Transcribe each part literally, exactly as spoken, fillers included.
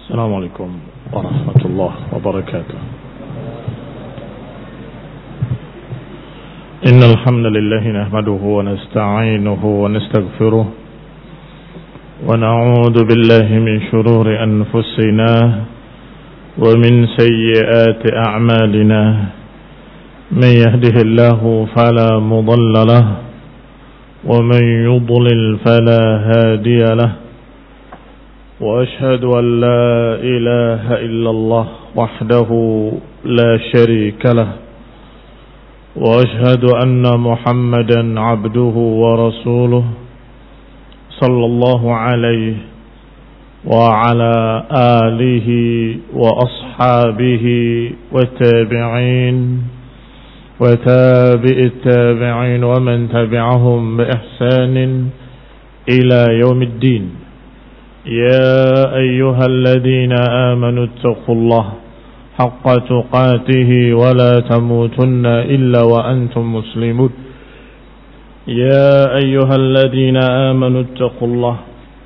السلام عليكم ورحمة الله وبركاته. إن الحمد لله نحمده ونستعينه ونستغفره ونعوذ بالله من شرور أنفسنا ومن سيئات أعمالنا. من يهده الله فلا مضل له ومن يضلل فلا هادي له. وأشهد أن لا إله إلا الله وحده لا شريك له. وأشهد أن محمدا عبده ورسوله صلى الله عليه وعلى آله وأصحابه والتابعين وتابع التابعين ومن تبعهم بإحسان إلى يوم الدين. يا أيها الذين آمنوا اتقوا الله حق تقاته ولا تموتن إلا وأنتم مسلمون. يا أيها الذين آمنوا اتقوا الله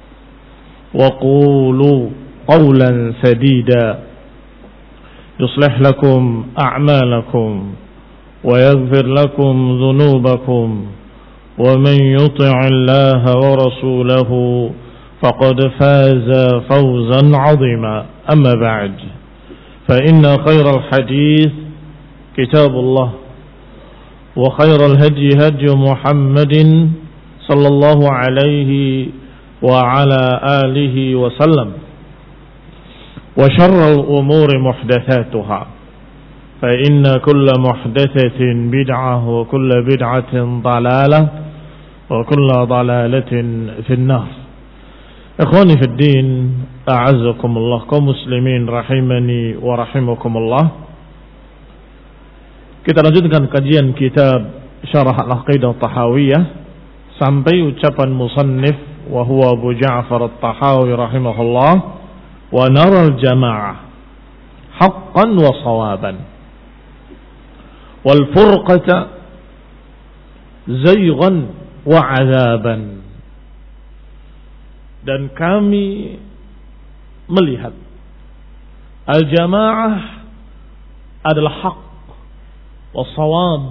وقولوا قولا سديدا يصلح لكم أعمالكم ويغفر لكم ذنوبكم ومن يطع الله ورسوله فقد فاز فوزا عظيما. أما بعد فإن خير الحديث كتاب الله وخير الهدي هدي محمد صلى الله عليه وعلى آله وسلم وشر الأمور محدثاتها فإن كل محدثة بدعة وكل بدعة ضلالة وكل ضلالة في النار. Ikhwani fid din, a'azzakumullah, kaum muslimin rahimani wa rahimakumullah. Kita lanjutkan kajian kitab Syarah Al-Aqidah Tahawiyah sampai ucapan musannif wa huwa Abu Ja'far At-Tahawi rahimahullah, wa nara al-jama'ah haqqan wa sawaban wal furqata zaygan wa 'adzaban. Dan kami melihat al-jamaah adalah hak wa sawab,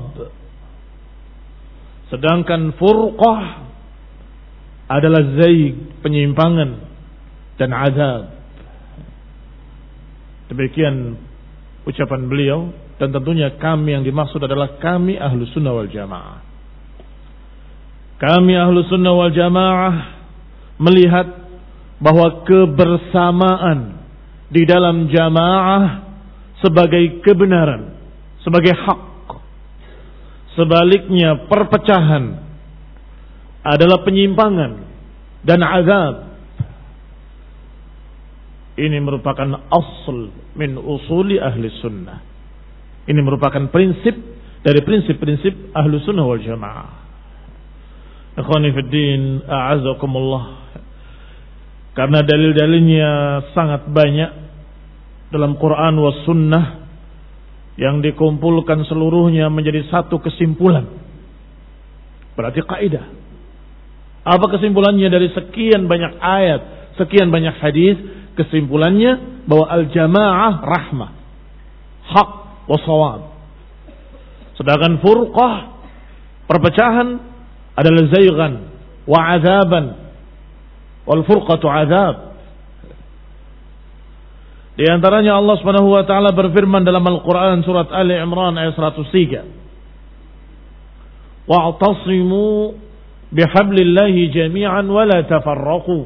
sedangkan furqah adalah zaig, penyimpangan, dan azab. Demikian ucapan beliau, dan tentunya kami yang dimaksud adalah kami ahlu sunnah wal jamaah. Kami ahlu sunnah wal jamaah melihat bahwa kebersamaan di dalam jamaah sebagai kebenaran, sebagai hak. Sebaliknya perpecahan adalah penyimpangan dan azab. Ini merupakan asl min usuli ahli sunnah. Ini merupakan prinsip dari prinsip-prinsip ahli sunnah wal jamaah. Ikhwani fid din, a'azzakumullah. Karena dalil-dalilnya sangat banyak dalam Quran was sunnah yang dikumpulkan seluruhnya menjadi satu kesimpulan. Berarti kaidah. Apa kesimpulannya dari sekian banyak ayat, sekian banyak hadis? Kesimpulannya bahwa al-jamaah rahmah, hak wa shawab. Sedangkan furqah, perpecahan, adalah zaygan wa azaban. Wal furqatu azab. Di antaranya Allah Subhanahu wa taala berfirman dalam Al-Qur'an surat Ali Imran ayat seratus tiga. Wa'tasimu bihablillahi jami'an wa la tafarraqu.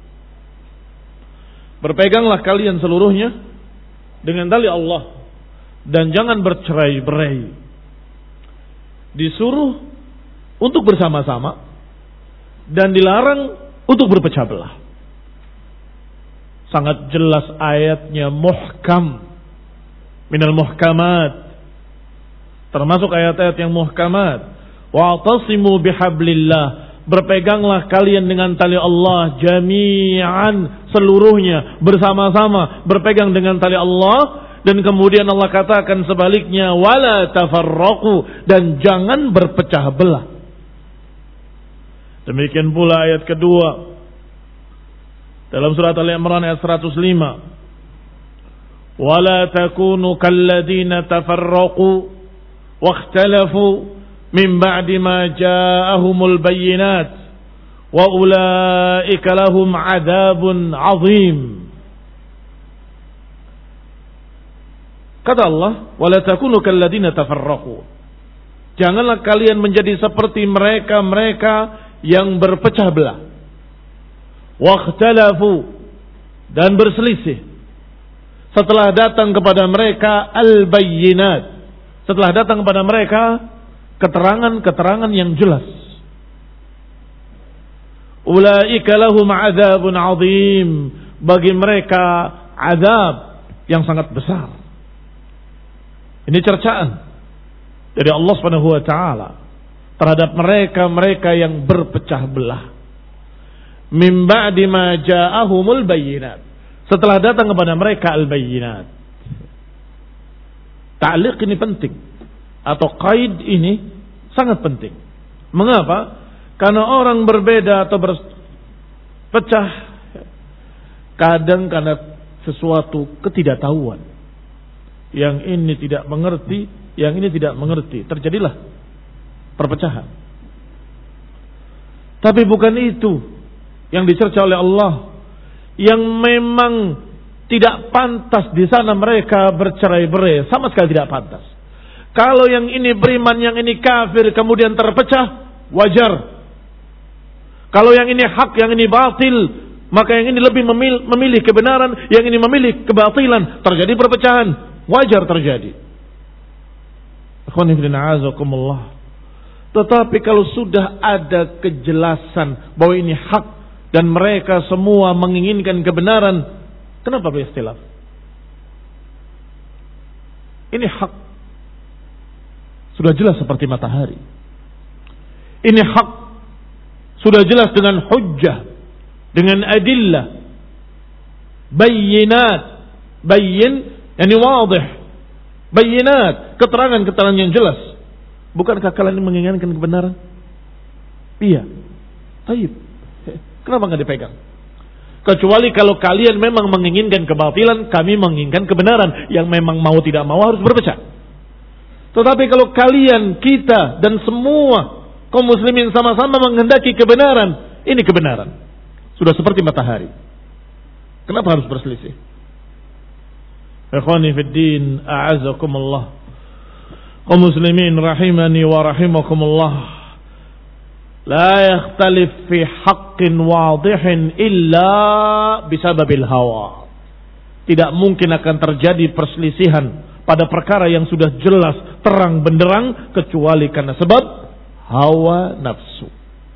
Berpeganglah kalian seluruhnya dengan tali Allah dan jangan bercerai-berai. Disuruh untuk bersama-sama dan dilarang untuk berpecah belah. Sangat jelas ayatnya, muhkam, minal muhkamat, termasuk ayat-ayat yang muhkamat. Wa'tasimu bihablillah, berpeganglah kalian dengan tali Allah jami'an, seluruhnya bersama-sama berpegang dengan tali Allah. Dan kemudian Allah katakan sebaliknya, wala tafarraqu, dan jangan berpecah belah. Demikian pula ayat kedua dalam surat Al-Imran ayat seratus lima. wala takunu kalladzina tafarraqu wakhtalafu min ba'di ma ja'ahumul bayyinat wa ulaika lahum 'adzabun 'adzim. Kata Allah, wala takunu kalladzina tafarraqu. Janganlah kalian menjadi seperti mereka-mereka yang berpecah belah. Wakhtalafu, dan berselisih. Setelah datang kepada mereka al-bayyinat, setelah datang kepada mereka keterangan-keterangan yang jelas. Ulaika lahum 'adzabun 'adzim. Bagi mereka azab yang sangat besar. Ini cercaan dari Allah Subhanahu wa taala terhadap mereka-mereka yang berpecah belah. Min ba'di ma ja'ahumul bayyinat. Setelah datang kepada mereka al-bayyinat. Ta'liq ini penting atau qaid ini sangat penting. Mengapa? Karena orang berbeda atau berpecah kadang karena sesuatu ketidaktahuan. Yang ini tidak mengerti, yang ini tidak mengerti. Terjadilah perpecahan. Tapi bukan itu yang dicerca oleh Allah. Yang memang tidak pantas di sana mereka bercerai-berai. Sama sekali tidak pantas. Kalau yang ini beriman, yang ini kafir, kemudian terpecah, wajar. Kalau yang ini hak, yang ini batil, maka yang ini lebih memilih, memilih kebenaran, yang ini memilih kebatilan. Terjadi perpecahan. Wajar terjadi. Tetapi kalau sudah ada kejelasan bahwa ini hak dan mereka semua menginginkan kebenaran, kenapa berikhtilaf? Ini hak. Sudah jelas seperti matahari. Ini hak. Sudah jelas dengan hujjah, dengan adillah, bayyinat, bayyin yani wadih, bayyinat, keterangan-keterangan yang jelas. Bukankah kalian menginginkan kebenaran? Iya. Taib. Kenapa nggak dipegang? Kecuali kalau kalian memang menginginkan kebatilan, kami menginginkan kebenaran. Yang memang mau tidak mau harus berpecah. Tetapi kalau kalian, kita, dan semua kaum muslimin sama-sama menghendaki kebenaran, ini kebenaran. Sudah seperti matahari. Kenapa harus berselisih? Ikhwani fid din, a'azakumullah. Kaum muslimin rahimani wa rahimakumullah. La yakhtalif fi haqqin wadihin illa bisababil hawa. Tidak mungkin akan terjadi perselisihan pada perkara yang sudah jelas terang benderang kecuali karena sebab hawa nafsu.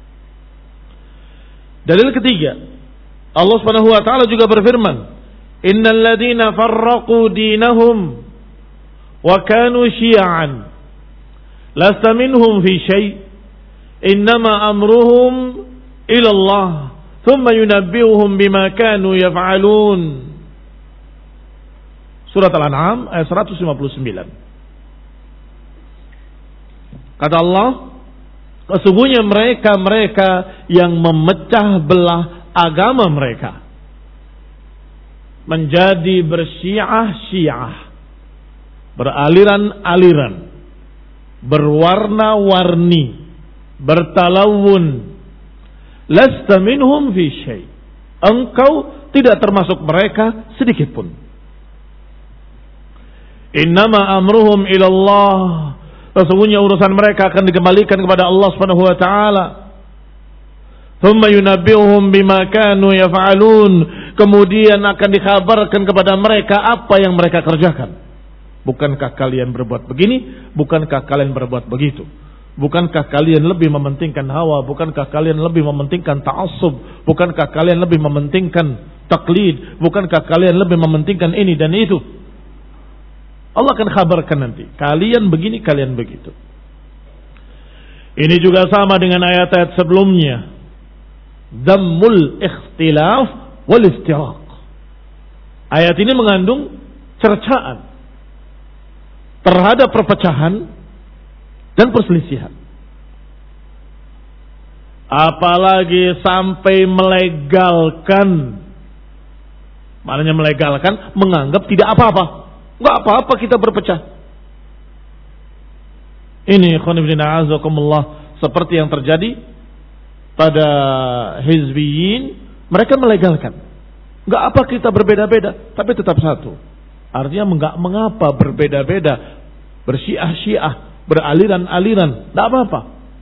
Dalil ketiga, Allah Subhanahu wa taala juga berfirman, innal ladzina farraqu dinahum wa kanu syi'an lasta minhum fi syai' innama amruhum ila Allah thumma yunabbi'uhum bima kanu yaf'alun. Surat Al-An'am ayat seratus lima puluh sembilan. Kata Allah, sesungguhnya mereka-mereka yang memecah belah agama mereka menjadi bersyiah-syiah, beraliran-aliran, berwarna-warni, bertalawun. Lasta minhum fi syai'. Engkau tidak termasuk mereka sedikit pun. Innama amruhum ilallah. Sesungguhnya urusan mereka akan dikembalikan kepada Allah Subhanahu wa taala. Thumma yunabbi'uhum bima kanu yaf'alun. Kemudian akan dikabarkan kepada mereka apa yang mereka kerjakan. Bukankah kalian berbuat begini? Bukankah kalian berbuat begitu? Bukankah kalian lebih mementingkan hawa? Bukankah kalian lebih mementingkan ta'assub? Bukankah kalian lebih mementingkan taklid? Bukankah kalian lebih mementingkan ini dan itu? Allah akan kabarkan nanti. Kalian begini, kalian begitu. Ini juga sama dengan ayat-ayat sebelumnya. Dhammul ikhtilaf wal iftiraq. Ayat ini mengandung cercaan terhadap perpecahan dan perselisihan. Apalagi sampai melegalkan Maknanya melegalkan, menganggap tidak apa-apa. Enggak apa-apa kita berpecah. Ini khonibdina azakumullah, seperti yang terjadi pada hizbiyin, mereka melegalkan. Enggak apa kita berbeda-beda, tapi tetap satu. Artinya enggak mengapa berbeda-beda, bersyiah-syiah, beraliran-aliran, enggak apa-apa.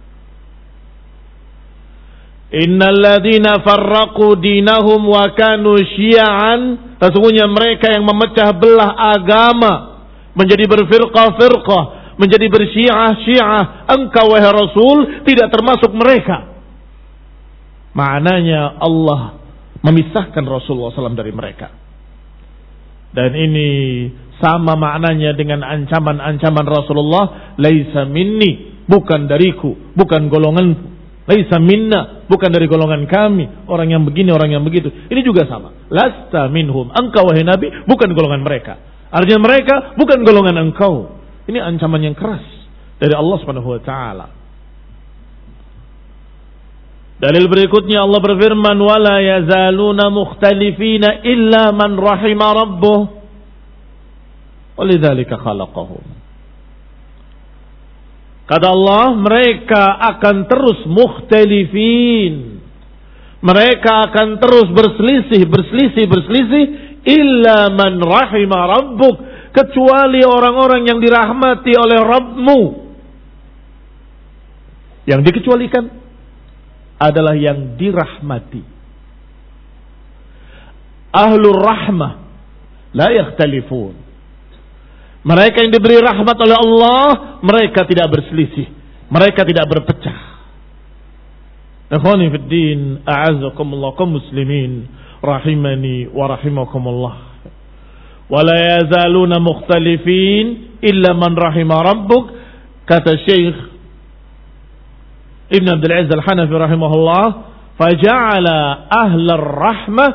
Innal ladzina farraqu dinahum wa kanu syi'an, sesungguhnya mereka yang memecah belah agama menjadi berfirqah-firqah, menjadi bersyiah-syiah, engkau wahai Rasul tidak termasuk mereka. Maknanya Allah memisahkan Rasulullah shallallahu alaihi wasallam dari mereka. Dan ini sama maknanya dengan ancaman-ancaman Rasulullah, laisa minni, bukan dariku, bukan golonganku. Laisa minna, bukan dari golongan kami. Orang yang begini, orang yang begitu. Ini juga sama. Lasta minhum, engkau wahai Nabi bukan golongan mereka. Artinya mereka bukan golongan engkau. Ini ancaman yang keras dari Allah Subhanahu wa taala. Dalil berikutnya Allah berfirman, wala yazaluna mukhtalifina illa man rahima rabbuh. Walidzalika khalaqahum. Kata Allah, mereka akan terus mukhtalifin. Mereka akan terus berselisih, berselisih, berselisih. Illa man rahima rabbuk. Kecuali orang-orang yang dirahmati oleh Rabbmu. Yang dikecualikan adalah yang dirahmati. Ahlur rahmah la yakhtalifun. Mereka yang diberi rahmat oleh Allah, mereka tidak berselisih, mereka tidak berpecah. Ikhwani fid din, a'azzakumullah kaum muslimin rahimani wa rahimakumullah. Wa la yazaluna mukhtalifin illa man rahima rabbuk, kata Syekh Ibn Abdul Aziz Al-Hanafi rahimahullah, faja'ala ahlar rahmah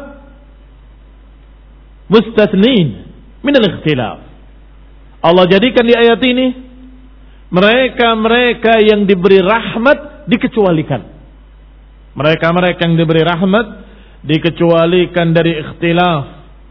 mustathnin min al-ikhtilaf. Allah jadikan di ayat ini mereka-mereka yang diberi rahmat dikecualikan. Mereka-mereka yang diberi rahmat dikecualikan dari ikhtilaf.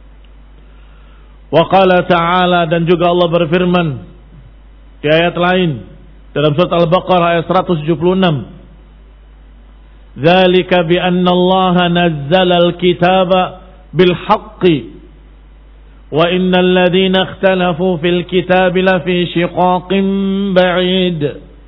Wa qala ta'ala, dan juga Allah berfirman di ayat lain dalam surat Al-Baqarah ayat seratus tujuh puluh enam. Dzalika bi anna Allah nazzala al-kitaba bil haqqi wa innal ladzina ikhtalafu fil kitabi lafi shiqaqin ba'id.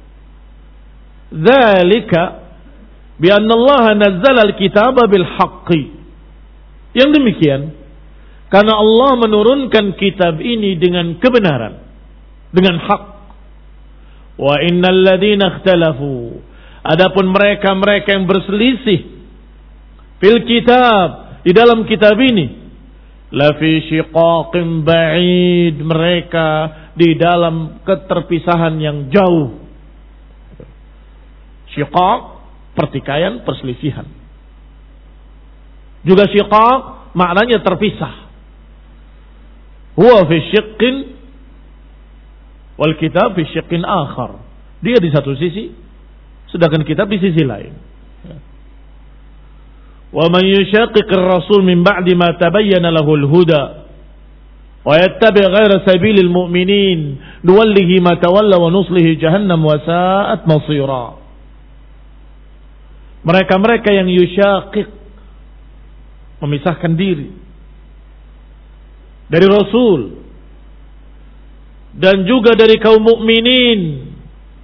Dzalika bi anna Allah nazzala al-kitaba bil haqqi. Yang demikian karena Allah menurunkan kitab ini dengan kebenaran, dengan hak. Wa innal ladzina ikhtalafu, adapun mereka-mereka yang berselisih fil kitab, di dalam kitab ini, lafi syiqaqin ba'id, mereka di dalam keterpisahan yang jauh. Syiqaq, pertikaian, perselisihan. Juga syiqaq maknanya terpisah. Huwa fi syiqqin wal kitab fi syiqqin akhar. Dia di satu sisi, sedangkan kitab di sisi lain. Wa man yushaqiqir rasul min ba'di ma tabayyana lahul huda wa yattabi' ghayra sabilil mu'minin nuwallihi ma tawalla wa nuslihi jahannam wa sa'at masira. Mereka-mereka yang yushaqiq, memisahkan diri dari Rasul dan juga dari kaum mukminin,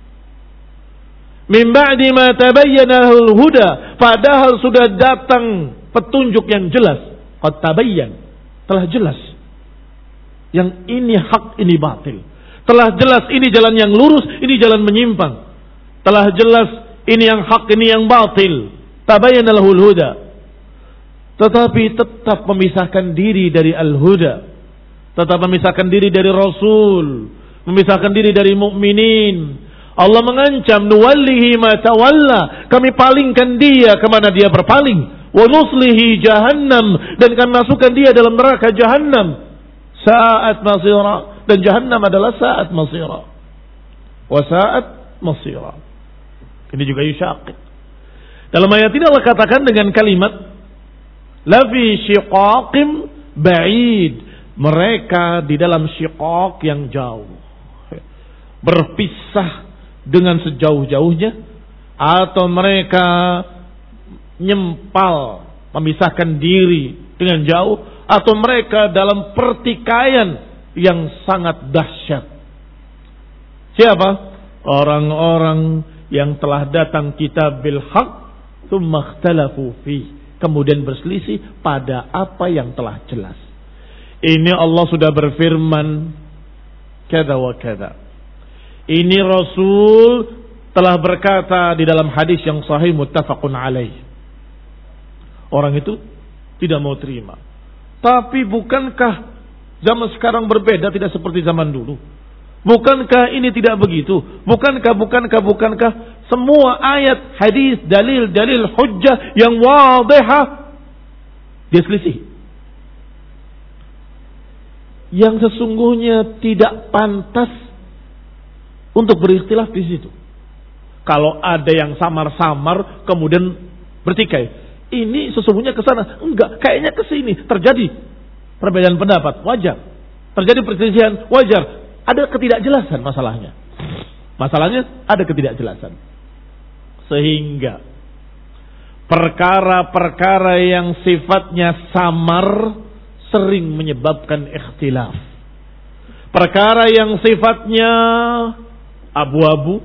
min ba'di ma tabayyana lahul huda, padahal sudah datang petunjuk yang jelas. Qad tabayyan, telah jelas yang ini hak, ini batil. Telah jelas ini jalan yang lurus, ini jalan menyimpang. Telah jelas ini yang hak, ini yang batil. Tabayyana lahul huda. Tetapi tetap memisahkan diri dari al-huda, tetap memisahkan diri dari Rasul, memisahkan diri dari mukminin. Allah mengancam, nuwallihi ma tawalla, kami palingkan dia kemana dia berpaling, wa nuslihi jahannam, dan kami masukkan dia dalam neraka jahannam, sa'at masira, dan jahannam adalah sa'at masira, wa sa'at masira. Ini juga yushaqiq. Dalam ayat ini Allah katakan dengan kalimat la fi shiqaqim ba'id. Mereka di dalam syiqaq yang jauh, berpisah dengan sejauh-jauhnya, atau mereka nyempal, memisahkan diri dengan jauh, atau mereka dalam pertikaian yang sangat dahsyat. Siapa? Orang-orang yang telah datang kitab bil haq, tsumma ikhtalafu fi, kemudian berselisih pada apa yang telah jelas. Ini Allah sudah berfirman kada wa kada. Ini Rasul telah berkata di dalam hadis yang sahih muttafaqun alaih. Orang itu tidak mau terima. Tapi bukankah zaman sekarang berbeda, tidak seperti zaman dulu? Bukankah ini tidak begitu? Bukankah, bukankah, bukankah semua ayat, hadis, dalil, dalil, hujjah yang wadihah dia selisih? Yang sesungguhnya tidak pantas untuk berikhtilaf di situ. Kalau ada yang samar-samar kemudian bertikai, ini sesungguhnya ke sana, enggak, kayaknya ke sini, terjadi perbedaan pendapat, wajar. Terjadi perselisihan, wajar. Ada ketidakjelasan masalahnya. Masalahnya ada ketidakjelasan. Sehingga perkara-perkara yang sifatnya samar sering menyebabkan ikhtilaf. Perkara yang sifatnya abu-abu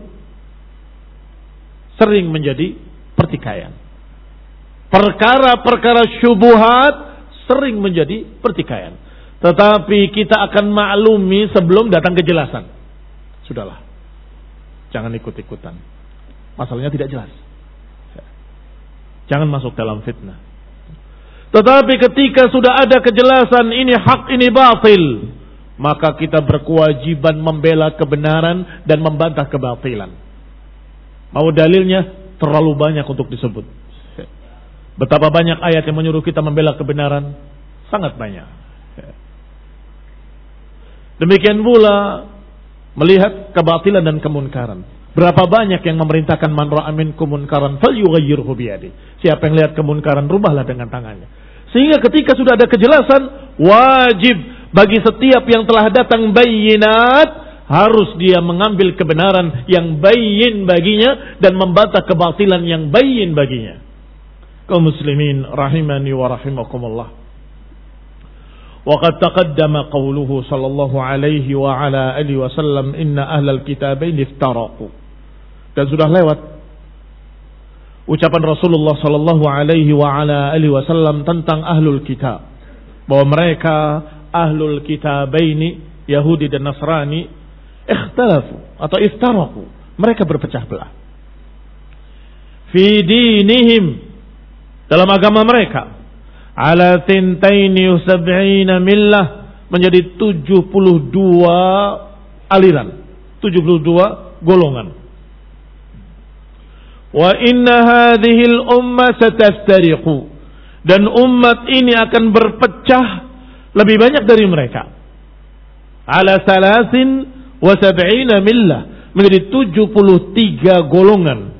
sering menjadi pertikaian. Perkara-perkara syubuhat sering menjadi pertikaian. Tetapi kita akan maklumi sebelum datang kejelasan. Sudahlah, jangan ikut-ikutan. Masalahnya tidak jelas. Jangan masuk dalam fitnah. Tetapi ketika sudah ada kejelasan, ini hak, ini batil, maka kita berkewajiban membela kebenaran dan membantah kebatilan. Mau dalilnya terlalu banyak untuk disebut. Betapa banyak ayat yang menyuruh kita membela kebenaran, sangat banyak. Demikian pula melihat kebatilan dan kemunkaran. Berapa banyak yang memerintahkan man ra'a minkum munkaran falyughayyirhu biyadihi. Siapa yang lihat kemunkaran, rubahlah dengan tangannya. Sehingga ketika sudah ada kejelasan, wajib bagi setiap yang telah datang bayyinat, harus dia mengambil kebenaran yang bayyin baginya dan membantah kebatilan yang bayyin baginya. Kaum muslimin rahimani wa rahimakumullah. Wa qad taqaddama qawluhu sallallahu alaihi wa ala alihi wasallam inna ahlal kitabain iftaraqu. Dan sudah lewat ucapan Rasulullah sallallahu alaihi wa ala alihi wasallam tentang ahlul kitab, bahwa mereka ahlul kitabaini, Yahudi dan Nasrani, ikhtalafu atau iftaraqu, mereka berpecah belah fi dinihim, dalam agama mereka, ala tintaini sab'ina millah, menjadi tujuh puluh dua aliran, tujuh puluh dua golongan. Wa inna hadhil umma sataftariqu, dan umat ini akan berpecah lebih banyak dari mereka, ala salasin wa sab'ina millah, menjadi tujuh puluh tiga golongan.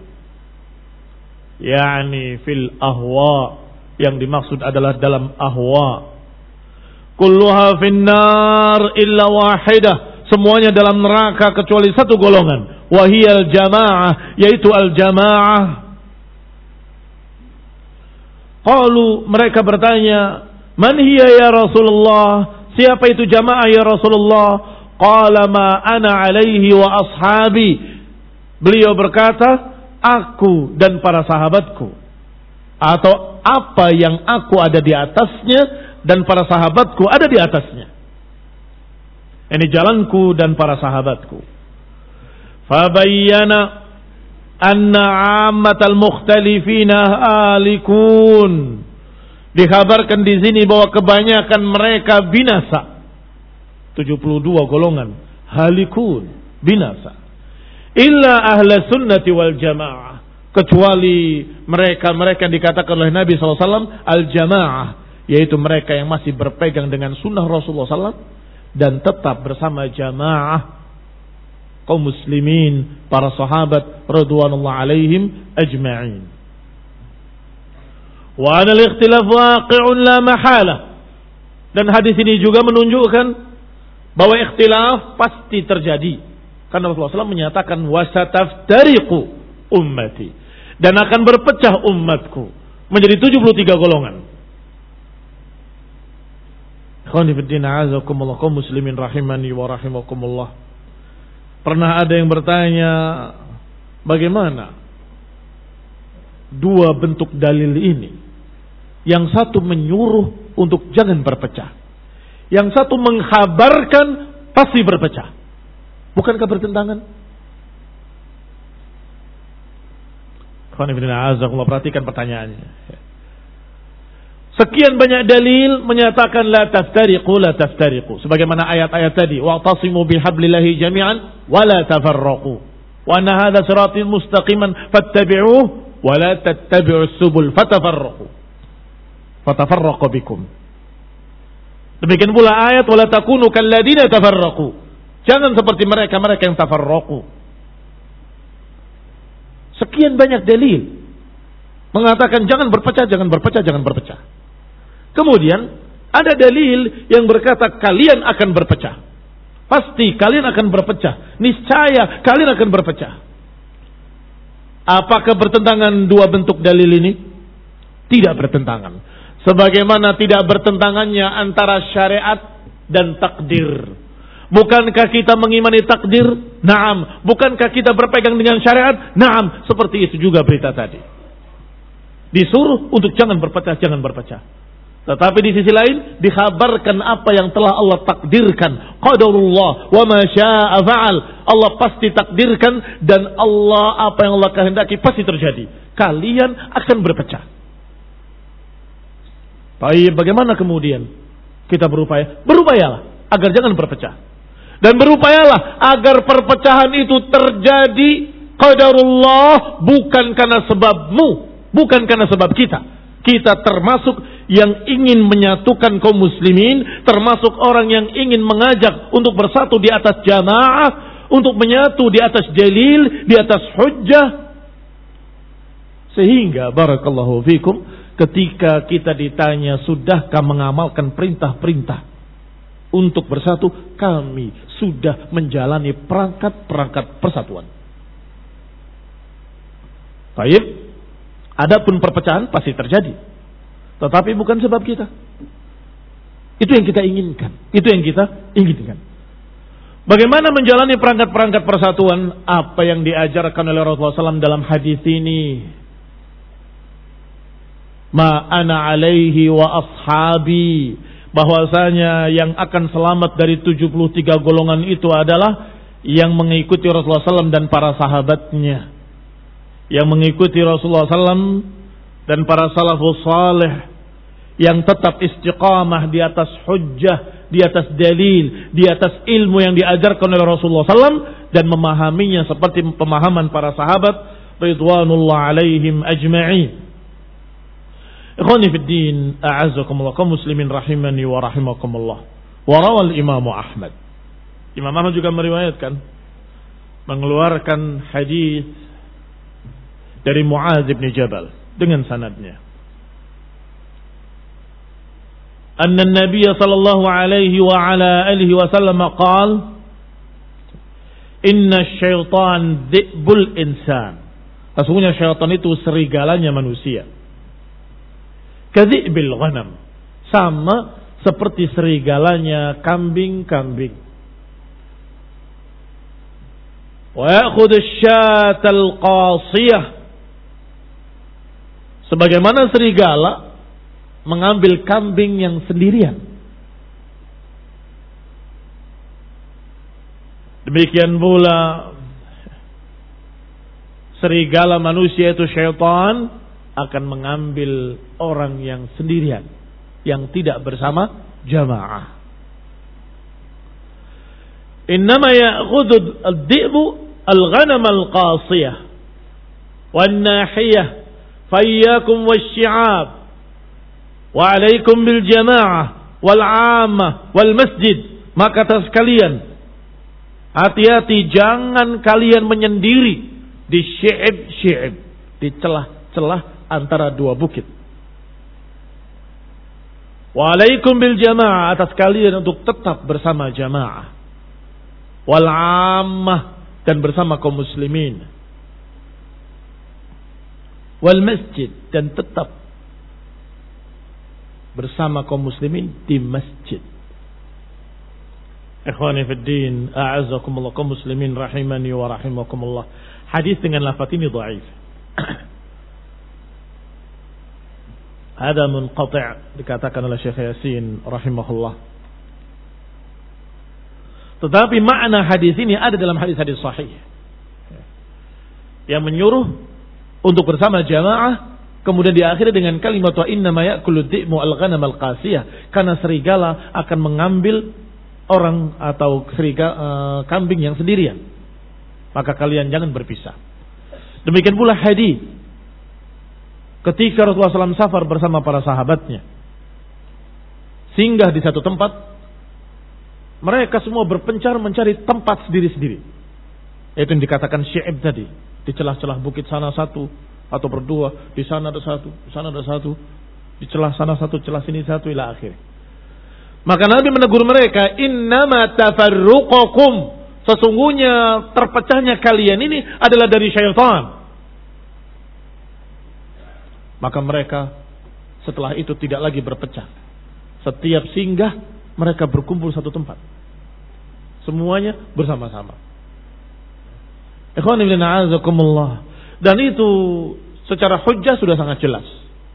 Yani fil ahwa, yang dimaksud adalah dalam ahwa. Kulluha finnar illa wahidah, semuanya dalam neraka kecuali satu golongan, wahiyal jamaah, yaitu al jamaah. Qalu, mereka bertanya, man hiya ya Rasulullah, siapa itu jamaah ya Rasulullah? Qala ma ana alaihi wa ashabi, beliau berkata, aku dan para sahabatku, atau apa yang aku ada di atasnya dan para sahabatku ada di atasnya. Ini jalanku dan para sahabatku. Fabayyana anna 'ammatal mukhtalifina halikun. Dikabarkan di sini bahwa kebanyakan mereka binasa. tujuh puluh dua golongan halikun, binasa. Illa ahla sunnati wal jamaah, kecuali mereka-mereka yang dikatakan oleh Nabi shallallahu alaihi wasallam al-jamaah, yaitu mereka yang masih berpegang dengan sunnah Rasulullah shallallahu alaihi wasallam dan tetap bersama jamaah kaum muslimin, para sahabat radhiyallahu alaihim ajma'in. Wa anal ikhtilaf waqi'un la mahala, Dan hadis ini juga menunjukkan bahwa ikhtilaf pasti terjadi. Karena Rasulullah shallallahu alaihi wasallam menyatakan wasataftariqu ummati, dan akan berpecah umatku menjadi tujuh puluh tiga golongan. Ikhwani fid din, a'azakumullah, kaum muslimin rahimani wa rahimakumullah. Pernah ada yang bertanya, bagaimana dua bentuk dalil ini? Yang satu menyuruh untuk jangan berpecah, yang satu mengkhabarkan pasti berpecah. Bukankah bertentangan? Perhatikan pertanyaannya. Sekian banyak dalil menyatakan la taftariqu la taftariqu, sebagaimana ayat-ayat tadi, wa'tasimu bihablillahi jami'an wa la tafarraqu wa anna hadha siratal mustaqiman fattabi'uhu wa la tattabi'us subul fatafarraqu fatafarraqu bikum. Demikian pula ayat wala takunu kalladina tafarraqu, jangan seperti mereka-mereka yang tafarraqu. Sekian banyak dalil mengatakan jangan berpecah, jangan berpecah, jangan berpecah. Kemudian ada dalil yang berkata kalian akan berpecah. Pasti kalian akan berpecah. Niscaya kalian akan berpecah. Apakah bertentangan dua bentuk dalil ini? Tidak bertentangan. Sebagaimana tidak bertentangannya antara syariat dan takdir. Bukankah kita mengimani takdir? Naam. Bukankah kita berpegang dengan syariat? Naam. Seperti itu juga berita tadi. Disuruh untuk jangan berpecah, jangan berpecah. Tetapi di sisi lain dikhabarkan apa yang telah Allah takdirkan. Qadarullah wa ma syaa fa'al. Allah pasti takdirkan, dan Allah, apa yang Allah kehendaki pasti terjadi. Kalian akan berpecah. Baik, bagaimana kemudian kita berupaya? Berupayalah agar jangan berpecah. Dan berupayalah agar perpecahan itu terjadi qadarullah, bukan karena sebabmu, bukan karena sebab kita. Kita termasuk yang ingin menyatukan kaum muslimin, termasuk orang yang ingin mengajak untuk bersatu di atas jamaah, untuk menyatu di atas dalil, di atas hujjah. Sehingga barakallahu fikum, ketika kita ditanya sudahkah mengamalkan perintah-perintah untuk bersatu, kami sudah menjalani perangkat-perangkat persatuan. Baik. Adapun perpecahan pasti terjadi, tetapi bukan sebab kita. Itu yang kita inginkan. Itu yang kita inginkan. Bagaimana menjalani perangkat-perangkat persatuan? Apa yang diajarkan oleh Rasulullah shallallahu alaihi wasallam dalam hadis ini? Ma ana alaihi wa ashabi. Bahwasanya yang akan selamat dari tujuh puluh tiga golongan itu adalah yang mengikuti Rasulullah shallallahu alaihi wasallam dan para sahabatnya, yang mengikuti Rasulullah shallallahu alaihi wasallam dan para salafus salih, yang tetap istiqamah di atas hujjah, di atas dalil, di atas ilmu yang diajarkan oleh Rasulullah shallallahu alaihi wasallam, dan memahaminya seperti pemahaman para sahabat ridwanullah alaihim ajma'in. Ikhwani fid din, a'azzakumullah, kaum muslimin rahimani wa rahimakumullah. Wa rawal Imam Ahmad. Imam Ahmad juga meriwayatkan, mengeluarkan hadis dari Mu'adz bin Jabal dengan sanadnya. Anna an-nabiy sallallahu alaihi wa ala alihi wasallam qaal, "Inna asy-syaitan dhi'bul insan." Sesungguhnya syaitan itu serigalanya manusia. Kadhi'bil ghanam, sama seperti serigalanya kambing-kambing. Wa ya'khudhu asy-syatal qasiyah, sebagaimana serigala mengambil kambing yang sendirian. Demikian pula serigala manusia itu syaitan akan mengambil orang yang sendirian, yang tidak bersama jamaah. Innama ya'khudhu ad-dhi'bu al-ghanam al-qasiyah wan-nahiyah fayyakum wasyi'ab wa alaikum bil jamaah wal 'ammah wal masjid. Maka kata sekalian, hati-hati, jangan kalian menyendiri di syi'ib-syi'ib, di celah-celah antara dua bukit. Wa alaikum bil jamaah, atas kalian untuk tetap bersama jamaah. Wal ammah, dan bersama kaum muslimin. Wal masjid, dan tetap bersama kaum muslimin di masjid. Ikhwani fid din, a'azzakumullah, kaum muslimin rahimani wa rahimakumullah. Hadis dengan lafaz ini dhaif. Ada munqati' dikatakan oleh Syekh Yasin rahimahullah. Tetapi makna hadis ini ada dalam hadis-hadis sahih yang menyuruh untuk bersama jamaah, kemudian diakhiri dengan kalimat wa inna ma ya'kulu dhi'mu al-ghanam al-qasiyah, karena serigala akan mengambil orang atau serigala uh, kambing yang sendirian. Maka kalian jangan berpisah. Demikian pula hadis ketika Rasulullah shallallahu alaihi wasallam safar bersama para sahabatnya, singgah di satu tempat, mereka semua berpencar mencari tempat sendiri-sendiri. Itu yang dikatakan syi'ib tadi, di celah-celah bukit sana satu atau berdua, di sana ada satu, di sana ada satu, di celah sana satu, celah sini satu, ila akhir. Maka Nabi menegur mereka, innama tafarruqakum, sesungguhnya terpecahnya kalian ini adalah dari syaitan. Maka mereka setelah itu tidak lagi berpecah. Setiap singgah mereka berkumpul satu tempat. Semuanya bersama-sama. Ikhwan ibn a'azakumullah. Dan itu secara hujjah sudah sangat jelas.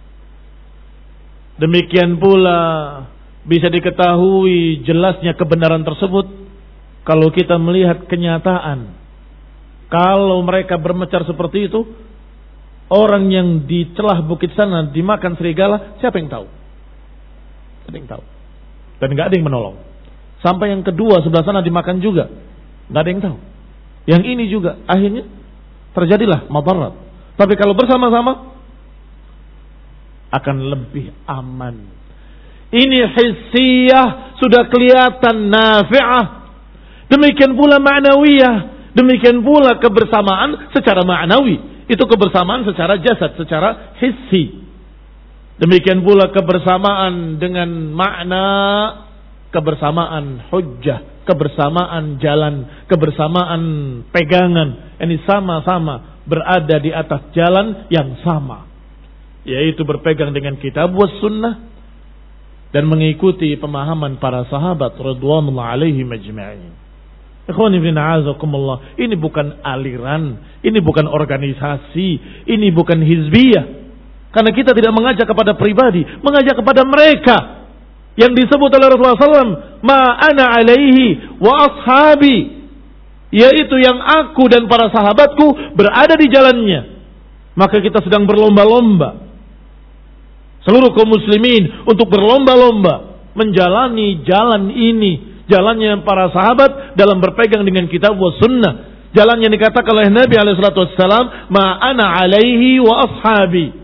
Demikian pula bisa diketahui jelasnya kebenaran tersebut kalau kita melihat kenyataan. Kalau mereka bermecar seperti itu, orang yang di celah bukit sana dimakan serigala, siapa yang tahu? Tidak ada yang tahu. Dan nggak ada yang menolong. Sampai yang kedua sebelah sana dimakan juga, nggak ada yang tahu. Yang ini juga akhirnya terjadilah madarat. Tapi kalau bersama-sama akan lebih aman. Ini hissiyah, sudah kelihatan nafi'ah. Demikian pula ma'nawiyah. Demikian pula kebersamaan secara ma'nawi. Itu kebersamaan secara jasad, secara hissi. Demikian pula kebersamaan dengan makna kebersamaan hujjah, kebersamaan jalan, kebersamaan pegangan. Ini sama-sama berada di atas jalan yang sama, yaitu berpegang dengan kitab was sunnah dan mengikuti pemahaman para sahabat radhiyallahu alaihim ajma'in. Ikhwan ibn a'azakumullah, ini bukan aliran, ini bukan organisasi, ini bukan hizbiyah. Karena kita tidak mengajak kepada pribadi, mengajak kepada mereka yang disebut oleh Rasulullah shallallahu alaihi wasallam, ma ana alaihi wa ashabi, yaitu yang aku dan para sahabatku berada di jalannya. Maka kita sedang berlomba-lomba, seluruh kaum muslimin untuk berlomba-lomba menjalani jalan ini, jalannya para sahabat dalam berpegang dengan kitab wa sunnah, jalan yang dikatakan oleh Nabi alaihi salatu wassalam, ma ana alaihi wa ashabi.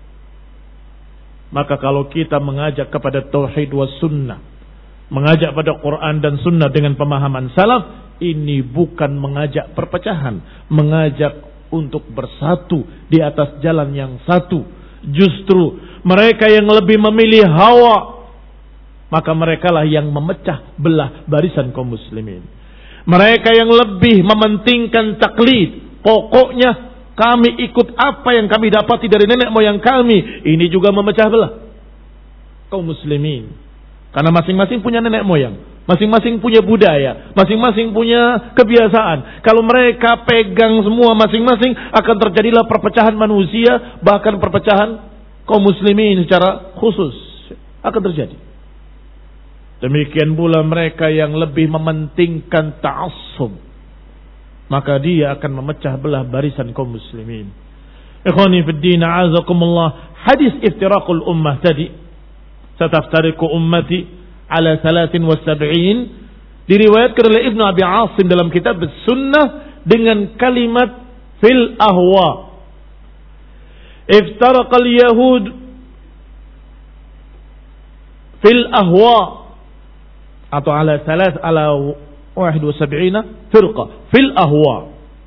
Maka kalau kita mengajak kepada tauhid wa sunnah, mengajak pada Quran dan sunnah dengan pemahaman salaf, ini bukan mengajak perpecahan, mengajak untuk bersatu di atas jalan yang satu. Justru mereka yang lebih memilih hawa, maka merekalah yang memecah belah barisan kaum muslimin. Mereka yang lebih mementingkan taklid, pokoknya kami ikut apa yang kami dapati dari nenek moyang kami, ini juga memecah belah kaum muslimin. Karena masing-masing punya nenek moyang, masing-masing punya budaya, masing-masing punya kebiasaan. Kalau mereka pegang semua masing-masing, akan terjadilah perpecahan manusia, bahkan perpecahan kaum muslimin secara khusus akan terjadi. Demikian pula mereka yang lebih mementingkan ta'assub, maka dia akan memecah belah barisan kaum muslimin. Ikhwani fid din, a'azakumullah. Hadis iftiraqul ummah tadi, sataftariqu ummati ala thalathin wa sab'in, diriwayatkan oleh Ibnu Abi Asim dalam kitab Sunnah dengan kalimat fil ahwa. Iftaraqal yahud fil ahwa, atau ala thalath ala واحد وسبعين فرقة في الأهواء.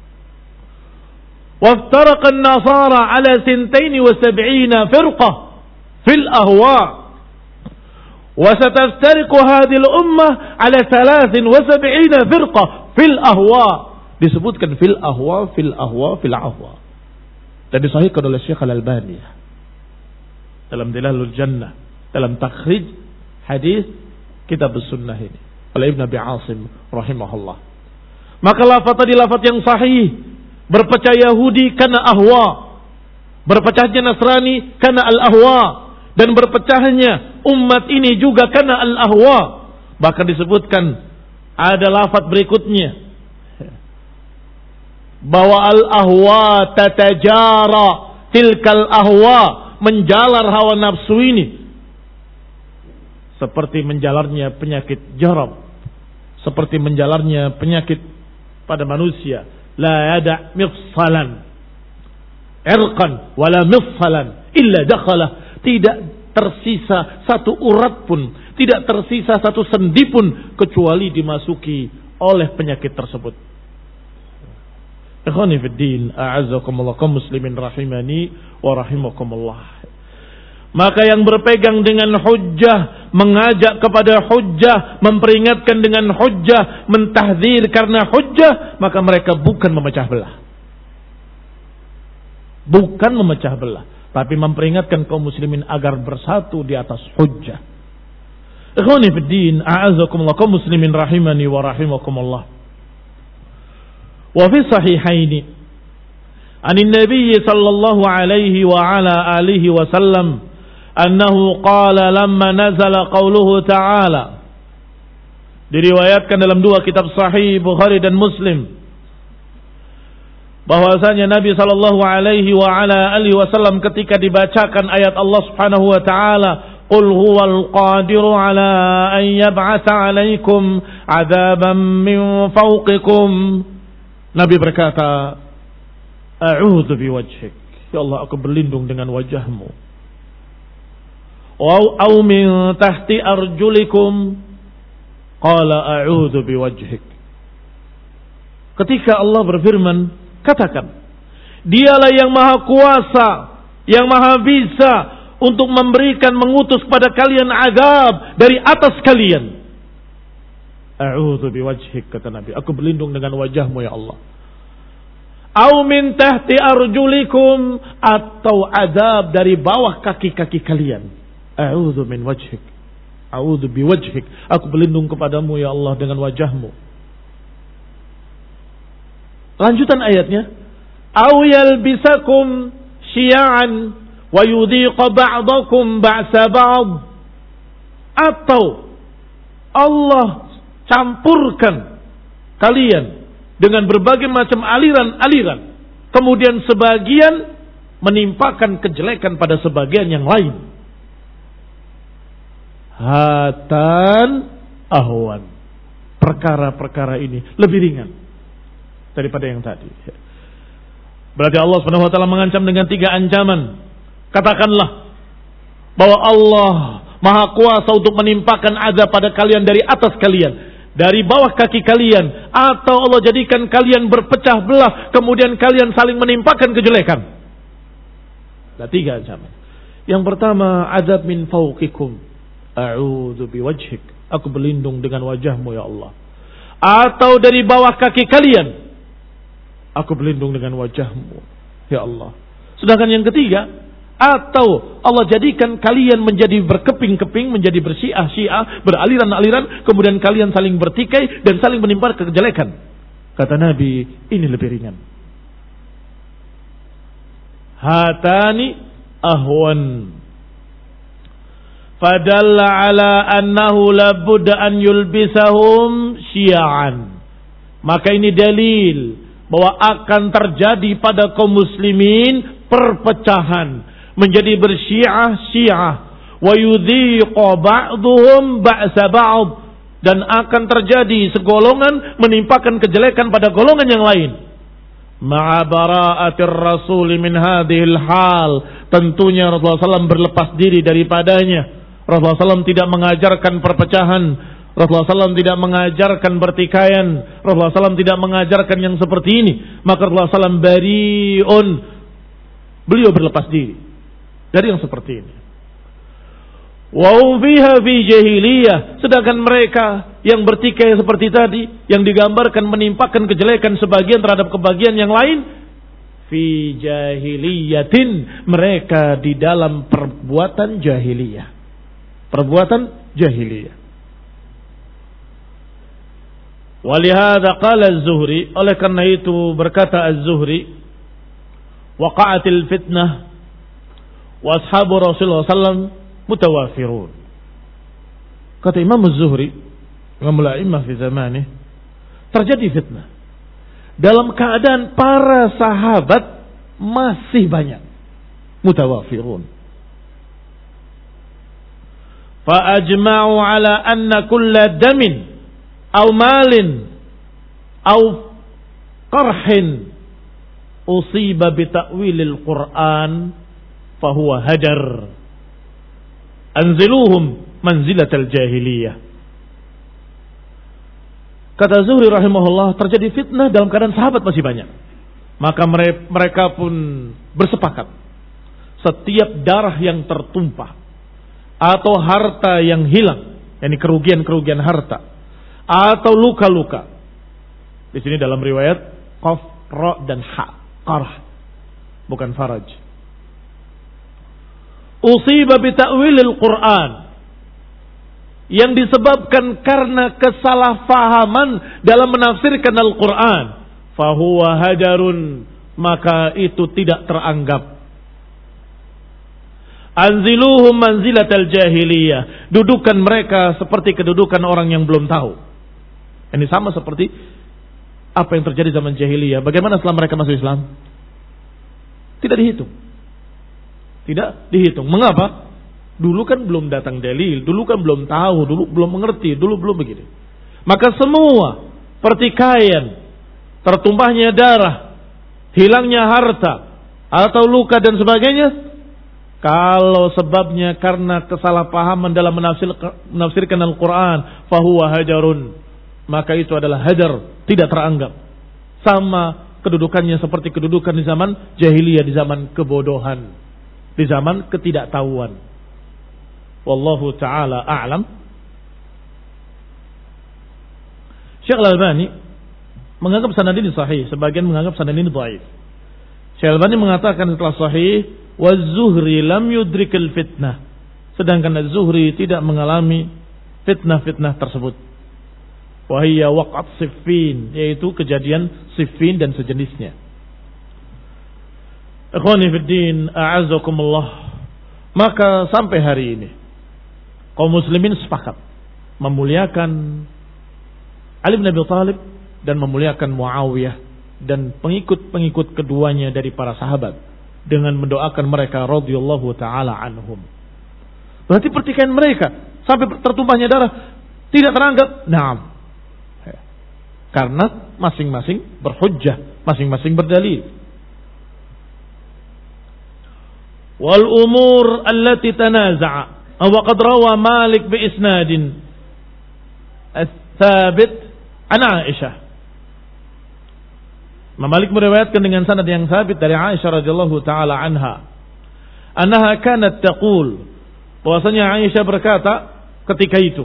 وافترق النصارى على ثنتين وسبعين فرقة في الأهواء. Wa sataftariqu hadhil ummah ala thalathin wa sab'ina firqah fil ahwa. Disebutkan fil ahwa, fil ahwa, fil ahwa. Dan disahihkan oleh Syekh Al-Albani dalam Dilalul Jannah, dalam takhrij hadis kitab sunnah ini oleh Ibn Abi Asim rahimahullah. Maka lafaz tadi lafaz yang sahih. Berpecah Yahudi karena ahwa, berpecahnya Nasrani karena al-ahwa, dan berpecahnya umat ini juga karena al-ahwa. Bahkan disebutkan ada lafaz berikutnya bahwa al-ahwa tatajara, tilkal ahwa, menjalar hawa nafsu ini seperti menjalarnya penyakit jarab, seperti menjalarnya penyakit pada manusia. La yada' mifsalan irqan wala mifsalan illa dakhalah. Tidak tersisa satu urat pun, tidak tersisa satu sendi pun kecuali dimasuki oleh penyakit tersebut. Ikhwani fid din, a'azzakumullah, kaum muslimin rahimani wa rahimakumullah. Maka yang berpegang dengan hujjah, mengajak kepada hujjah, memperingatkan dengan hujjah, mentahdzir karena hujjah, maka mereka bukan memecah belah. Bukan memecah belah, tapi memperingatkan kaum muslimin agar bersatu di atas hujjah. Ikhwani fid din, a'azzakumullah, kaum muslimin rahimani wa rahimakumullah. Wa fi sahihaini anin nabiy sallallahu alaihi wa ala alihi wa sallam annahu qala lamma nazala qauluhu ta'ala. Diriwayatkan dalam dua kitab sahih Bukhari dan Muslim bahwasanya Nabi sallallahu alaihi wa ala alihi wasallam ketika dibacakan ayat Allah Subhanahu wa taala, qul huwal qadiru ala an yab'atsa 'alaikum 'adzaban min fawqikum, Nabi berkata, a'udzu biwajhik, ya Allah aku berlindung dengan wajahmu. Aw min tahti arjulikum, qala a'udzu biwajhik. Ketika Allah berfirman, katakan, dialah yang maha kuasa, yang maha bisa untuk memberikan, mengutus kepada kalian azab dari atas kalian. A'udzu biwajhik, kata Nabi, aku berlindung dengan wajahmu ya Allah. Aw min tahti arjulikum, atau azab dari bawah kaki-kaki kalian. A'udzu min wajhik, a'udzu biwajhik, aku berlindung kepadamu ya Allah dengan wajahmu. Lanjutan ayatnya, aw yalbisakum syi'an wa yudhiqa ba'dakum ba'sa ba'd, atau Allah campurkan kalian dengan berbagai macam aliran-aliran, kemudian sebagian menimpakan kejelekan pada sebagian yang lain. Hatan ahwan, perkara-perkara ini lebih ringan daripada yang tadi. Berarti Allah Subhanahu wa taala mengancam dengan tiga ancaman. Katakanlah bahwa Allah Maha kuasa untuk menimpakan azab pada kalian dari atas kalian, dari bawah kaki kalian, atau Allah jadikan kalian berpecah belah, kemudian kalian saling menimpakan kejelekan. Ada tiga ancaman. Yang pertama, azab min fawqikum, a'udzu biwajhik, aku berlindung dengan wajahmu ya Allah. Atau dari bawah kaki kalian, aku berlindung dengan wajahmu ya Allah. Sedangkan yang ketiga, atau Allah jadikan kalian menjadi berkeping-keping, menjadi bersyiah-syiah, beraliran-aliran, kemudian kalian saling bertikai dan saling menimpa kejelekan. Kata Nabi, ini lebih ringan. Hatani ahwan. Fadalla ala annahu labudda an yulbisahum syi'an. Maka ini dalil bahwa akan terjadi pada kaum muslimin perpecahan, menjadi bersyiah-syiah, wa yudhiqa ba'dhum ba'sa ba'd, dan akan terjadi segolongan menimpakan kejelekan pada golongan yang lain. Ma'a bara'atir rasul min hadhil hal, tentunya Rasulullah sallallahu alaihi wasallam berlepas diri daripadanya. Rasulullah sallallahu alaihi wasallam tidak mengajarkan perpecahan, Rasulullah sallallahu alaihi wasallam tidak mengajarkan pertikaian, Rasulullah sallallahu alaihi wasallam tidak mengajarkan yang seperti ini. Maka Rasulullah sallallahu alaihi wasallam bari'un, beliau berlepas diri dari yang seperti ini. Wa hum fiha fi jahiliyah, sedangkan mereka yang bertikai seperti tadi yang digambarkan menimpakan kejelekan sebagian terhadap kebagian yang lain, fi jahiliyatin, mereka di dalam perbuatan jahiliyah. Perbuatan jahiliyah. Walihada qala Az-Zuhri, oleh karena itu berkata Az-Zuhri, waqa'atil fitnah wa ashabu Rasulullah sallallahu alaihi wasallam mutawafirun. Kata Imam Az-Zuhri, Imam al-A'immah fi zamanih, terjadi fitnah dalam keadaan para sahabat masih banyak. Mutawafirun. Fa ajma'u ala anna kulla damin aw malin aw qarhin usiba bi ta'wilil Qur'an fa huwa hajar. Anziluhum manzilatal jahiliyah. Kata Zuhri rahimahullah, terjadi fitnah dalam keadaan sahabat masih banyak. Maka mereka pun bersepakat, setiap darah yang tertumpah atau harta yang hilang, yakni kerugian-kerugian harta atau luka-luka. Di sini dalam riwayat qaf, ra dan ha, qarh, bukan faraj. Usiba bi ta'wilil Qur'an, yang disebabkan karena kesalahpahaman dalam menafsirkan Al-Quran, fahuwa hajarun, maka itu tidak teranggap. Anziluhum manzilatal jahiliyah, dudukan mereka seperti kedudukan orang yang belum tahu. Ini sama seperti apa yang terjadi zaman jahiliyah. Bagaimana setelah mereka masuk Islam? Tidak dihitung. Tidak dihitung. Mengapa? Dulu kan belum datang dalil, dulu kan belum tahu, dulu belum mengerti, dulu belum begini. Maka semua pertikaian, tertumpahnya darah, hilangnya harta atau luka dan sebagainya, kalau sebabnya karena kesalahpahaman dalam menafsir, menafsirkan Al-Quran, fahuwa hajarun, maka itu adalah hajar, tidak teranggap. Sama kedudukannya seperti kedudukan di zaman jahiliyah, di zaman kebodohan, di zaman ketidaktahuan. Wallahu ta'ala a'lam. Syekh Al-Albani menganggap sanad ini sahih, sebagian menganggap sanad ini dhaif. Syekh Al-Albani mengatakan setelah sahih, wa-Zuhri lam yudrikil fitnah, sedangkan Az-Zuhri tidak mengalami fitnah-fitnah tersebut. Wa hiya waqat Siffin, yaitu kejadian Siffin dan sejenisnya. Ikhwani fid din, a'azzakumullah. Maka sampai hari ini kaum muslimin sepakat memuliakan Ali bin Abi Thalib dan memuliakan Muawiyah dan pengikut-pengikut keduanya dari para sahabat dengan mendoakan mereka radhiyallahu taala anhum. Berarti pertikaian mereka sampai tertumpahnya darah tidak teranggap. Naam. Karena masing-masing berhujjah, masing-masing berdalil. Wal umur allati tanaza'a wa qad rawa Malik bi isnadin ats-tsabit an Aisyah. Malik meriwayatkan dengan sanad yang sabit dari Aisyah radhiyallahu taala anha, annaha kanat taqul, bahwasanya Aisyah berkata ketika itu,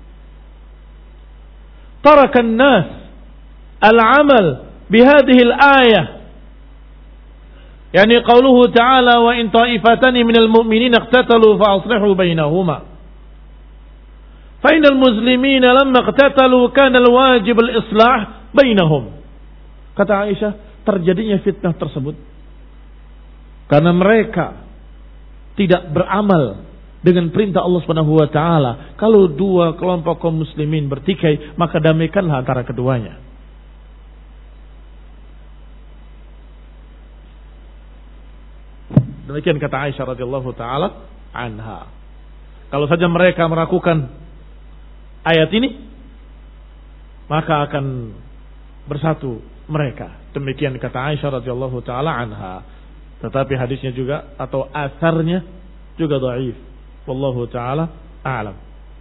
tarakan nas al-amal bihadhihi al-ayah, yani qauluhu ta'ala wa in ta'ifatani minal mu'minina iqtatalu fa aslihu bainahuma. Fa innal muslimina lamma iqtatalu kana al-wajib al-islah bainahum. Kata Aisyah, terjadinya fitnah tersebut karena mereka tidak beramal dengan perintah Allah Subhanahu wa taala. Kalau dua kelompok kaum muslimin bertikai, maka damaikanlah antara keduanya. Demikian kata Aisyah radhiyallahu taala anha. Kalau saja mereka melakukan ayat ini, maka akan bersatu mereka. Demikian kata Aisyah radhiyallahu taala anha. Tetapi hadisnya juga atau asarnya juga dhaif. Wallahu taala a'lam.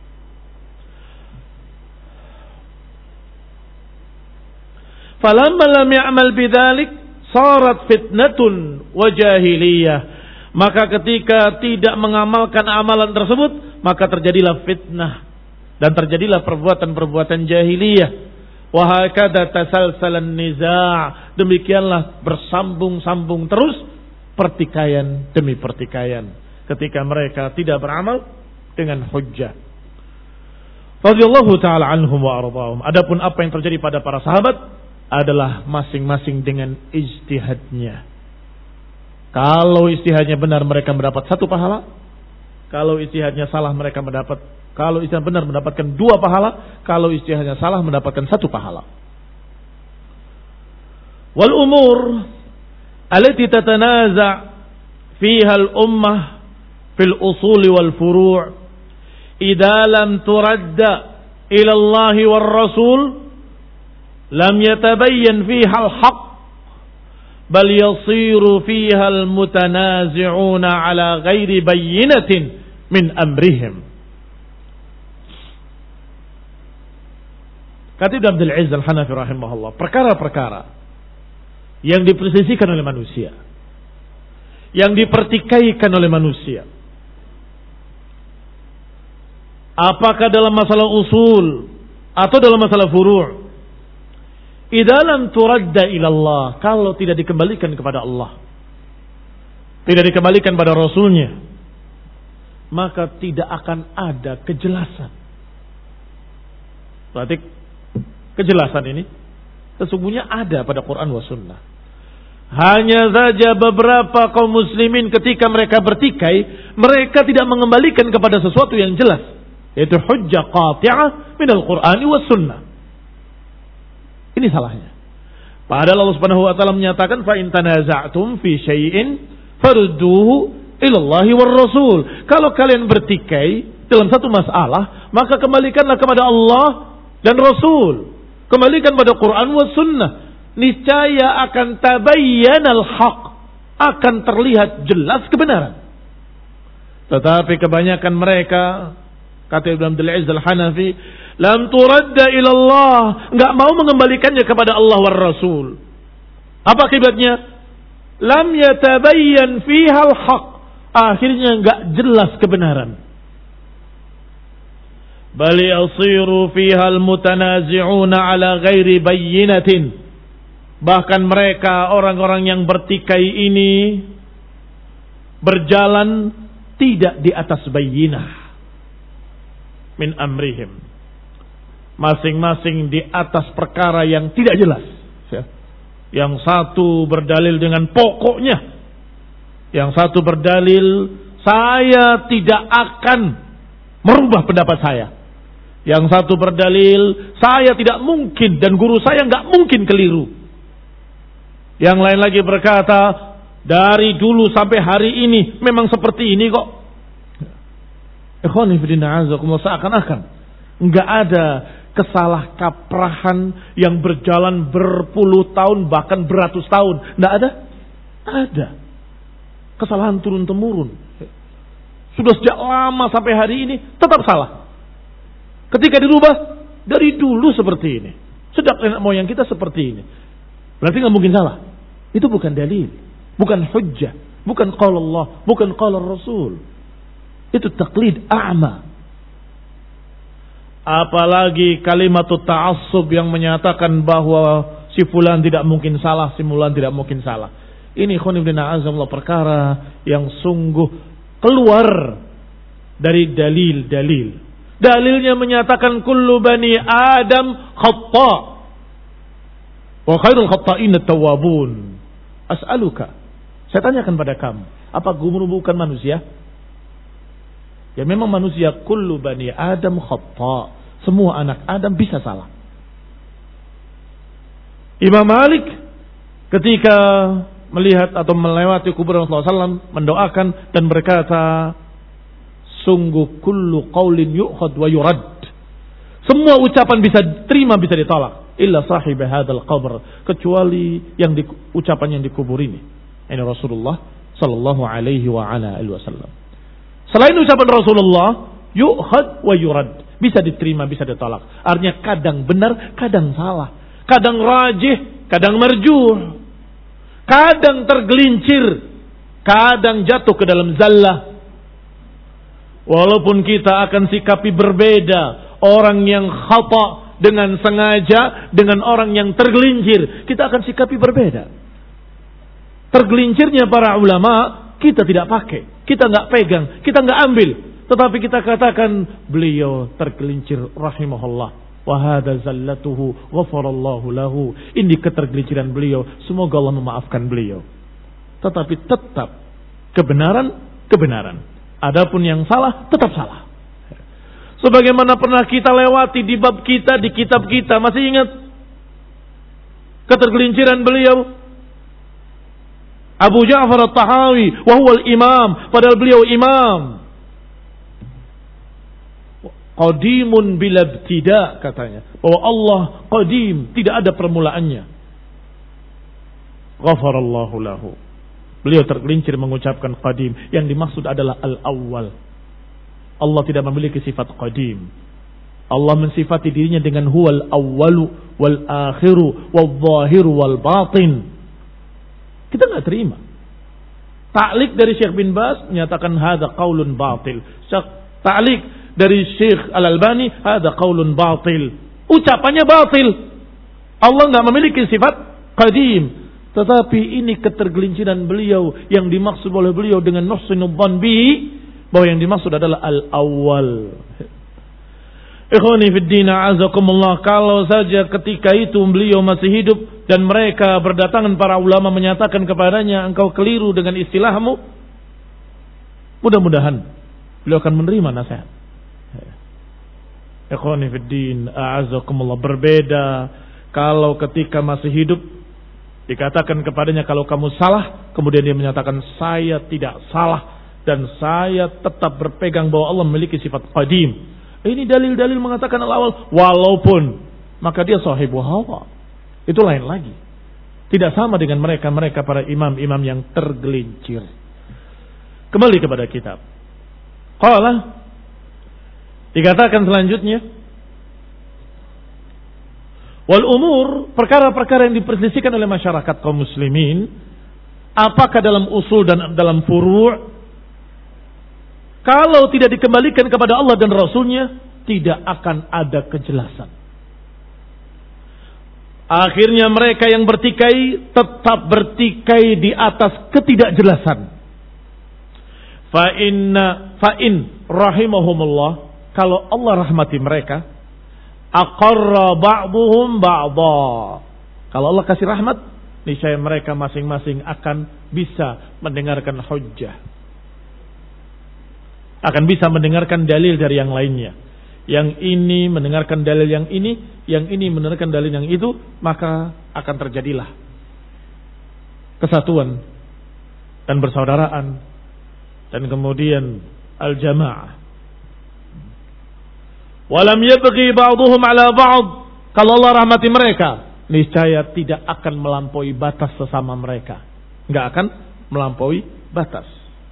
Falamma lam ya'mal bidzalik sarat fitnatun wa jahiliyah. Maka ketika tidak mengamalkan amalan tersebut, maka terjadilah fitnah dan terjadilah perbuatan-perbuatan jahiliyah. Wa hakadha tasalsalan niza', demikianlah bersambung-sambung terus pertikaian demi pertikaian ketika mereka tidak beramal dengan hujjah. Radhiyallahu taala anhum wa ardhahum. Adapun apa yang terjadi pada para sahabat adalah masing-masing dengan ijtihadnya. Kalau ijtihadnya benar mereka mendapat satu pahala, kalau ijtihadnya salah mereka mendapat, kalau ijtihad benar mendapatkan dua pahala, kalau ijtihadnya salah mendapatkan satu pahala. Wal umur allati tatanaza' fiha al ummah fil usul wal furu' idza lam turadda ila Allah war Rasul lam yatabayyan fiha al haqq bal yasiru fiha al mutanazi'una ala ghairi bayyinatin min amrihim. Kata Ibnu Abdul Aziz Al-Hanafi rahimahullah, perkara-perkara yang diperselisihkan oleh manusia, yang dipertikaikan oleh manusia, apakah dalam masalah usul atau dalam masalah furu', idza lam turadda ila Allah, kalau tidak dikembalikan kepada Allah, tidak dikembalikan pada Rasulnya, maka tidak akan ada kejelasan. Berarti kejelasan ini sesungguhnya ada pada Quran wa Sunnah. Hanya saja beberapa kaum muslimin ketika mereka bertikai, mereka tidak mengembalikan kepada sesuatu yang jelas, yaitu hujjah qati'ah minal Qur'ani wa Sunnah. Ini salahnya. Padahal Allah Subhanahu wa taala menyatakan fa in tanaza'tum fi syai'in farudduhu ila Allah war Rasul. Kalau kalian bertikai dalam satu masalah, maka kembalikanlah kepada Allah dan Rasul. Kembalikan pada Quran wa Sunnah. Niscaya akan tabayyanal haq, akan terlihat jelas kebenaran. Tetapi kebanyakan mereka, kata Ibnu Abdul Aziz Al-Hanafi, lam turadda ila Allah, enggak mau mengembalikannya kepada Allah war Rasul. Apa akibatnya? Lam yatabayyan fiha al-haq, akhirnya enggak jelas kebenaran. Bal yasiru fiha al-mutanazi'una ala ghairi bayyinatin. Bahkan mereka orang-orang yang bertikai ini berjalan tidak di atas bayyinah min amrihim, masing-masing di atas perkara yang tidak jelas. Yang satu berdalil dengan pokoknya, yang satu berdalil saya tidak akan merubah pendapat saya, yang satu berdalil saya tidak mungkin dan guru saya nggak mungkin keliru. Yang lain lagi berkata, dari dulu sampai hari ini memang seperti ini kok. Ikhwani fillah, seakan-akan enggak ada kesalah kaprahan yang berjalan berpuluh tahun bahkan beratus tahun. Enggak ada? Ada. Kesalahan turun temurun. Sudah sejak lama sampai hari ini tetap salah. Ketika dirubah, dari dulu seperti ini. Sejak nenek moyang kita seperti ini. Berarti nggak mungkin salah. Itu bukan dalil, bukan hujjah, bukan qaul Allah, bukan qaul Rasul. Itu taklid a'ma. Apalagi kalimat ta'assub yang menyatakan bahwa si fulan tidak mungkin salah, si fulan tidak mungkin salah. Ini khonibina azamullah perkara yang sungguh keluar dari dalil-dalil. Dalilnya menyatakan kullu bani Adam khata' wa khairul khata'in at-tawwabun. As'aluka, saya tanyakan pada kamu, apa guru bukan manusia? Ya memang manusia, kullu bani Adam khata', semua anak Adam bisa salah. Imam Malik ketika melihat atau melewati kuburan Rasulullah sallallahu alaihi wasallam mendoakan dan berkata, sungguh kullu qaulin yu'khad wa yurad. Semua ucapan bisa terima bisa ditolak. Illa sahib hadzal qabr, kecuali yang di, ucapan yang dikubur ini. Ini Rasulullah sallallahu alaihi wa ala alihi wasallam. Selain ucapan Rasulullah, yu'khad wa yurad, bisa diterima bisa ditolak. Artinya kadang benar, kadang salah. Kadang rajih, kadang marjuh. Kadang tergelincir, kadang jatuh ke dalam zallah. Walaupun kita akan sikapi berbeda, orang yang khata dengan sengaja dengan orang yang tergelincir, kita akan sikapi berbeda. Tergelincirnya para ulama kita tidak pakai, kita nggak pegang, kita nggak ambil, tetapi kita katakan beliau tergelincir rahimahullah, wa hadza zallatuhu ghafarallahu lahu. Ini ketergelinciran beliau, semoga Allah memaafkan beliau. Tetapi tetap kebenaran kebenaran. Adapun yang salah tetap salah. Sebagaimana pernah kita lewati di bab kita, di kitab kita, masih ingat ketergelinciran beliau Abu Ja'far At-Tahawi wa huwa al-imam, padahal beliau imam. Qadimun bila ibtida, katanya, bahwa Allah qadim, tidak ada permulaannya. Ghafarallahu lahu. Beliau tergelincir mengucapkan qadim. Yang dimaksud adalah al-awwal. Allah tidak memiliki sifat qadim. Allah mensifati dirinya dengan huwal awwalu wal akhiru wal zahiru wal batin. Kita enggak terima. Ta'liq dari Syekh bin Baz menyatakan hadza qaulun batil. Ta'liq dari Syekh Al-Albani hadza qaulun batil. Ucapannya batil. Allah enggak memiliki sifat qadim. Tetapi ini ketergelinciran beliau, yang dimaksud oleh beliau dengan nuhsinul dhann bihi, bahwa yang dimaksud adalah al-awwal. Ikhwani fid din, a'azakumullah, kalau saja ketika itu beliau masih hidup dan mereka berdatangan para ulama menyatakan kepadanya, engkau keliru dengan istilahmu, mudah-mudahan beliau akan menerima nasihat. Ikhwani fid din, a'azakumullah, berbeda kalau ketika masih hidup dikatakan kepadanya kalau kamu salah, kemudian dia menyatakan saya tidak salah dan saya tetap berpegang bahwa Allah memiliki sifat qadim. Ini dalil-dalil mengatakan al-awwal, walaupun maka dia sahibu hawa. Itu lain lagi. Tidak sama dengan mereka-mereka para imam-imam yang tergelincir. Kembali kepada kitab. Qala, dikatakan selanjutnya, wal umur, perkara-perkara yang diperselisihkan oleh masyarakat kaum muslimin, apakah dalam usul dan dalam furu', kalau tidak dikembalikan kepada Allah dan Rasulnya, tidak akan ada kejelasan. Akhirnya mereka yang bertikai tetap bertikai di atas ketidakjelasan. Fa inna fa in rahimahumullah, kalau Allah rahmati mereka, aqarra ba'duhum ba'dha. Kalau Allah kasih rahmat, niscaya mereka masing-masing akan bisa mendengarkan hujjah, akan bisa mendengarkan dalil dari yang lainnya. Yang ini mendengarkan dalil yang ini, yang ini mendengarkan dalil yang itu, maka akan terjadilah kesatuan dan persaudaraan, dan kemudian al-jamaah. Walam yabghi ba'duhum ala ba'd. Kalau Allah rahmati mereka, niscaya tidak akan melampaui batas sesama mereka. Enggak akan melampaui batas.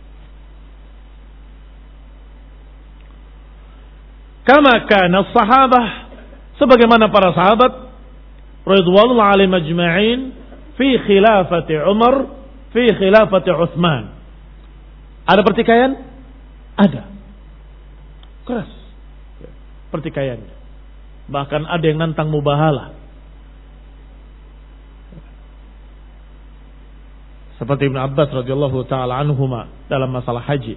Kama kana sahabah, sebagaimana para sahabat radhiyallahu alaihim ajma'in fi khilafati Umar, fi khilafati Utsman. Ada pertikaian? Ada. Keras pertikaiannya. Bahkan ada yang nantang mubahalah. Seperti Ibn Abbas radhiyallahu taala anhuma dalam masalah haji.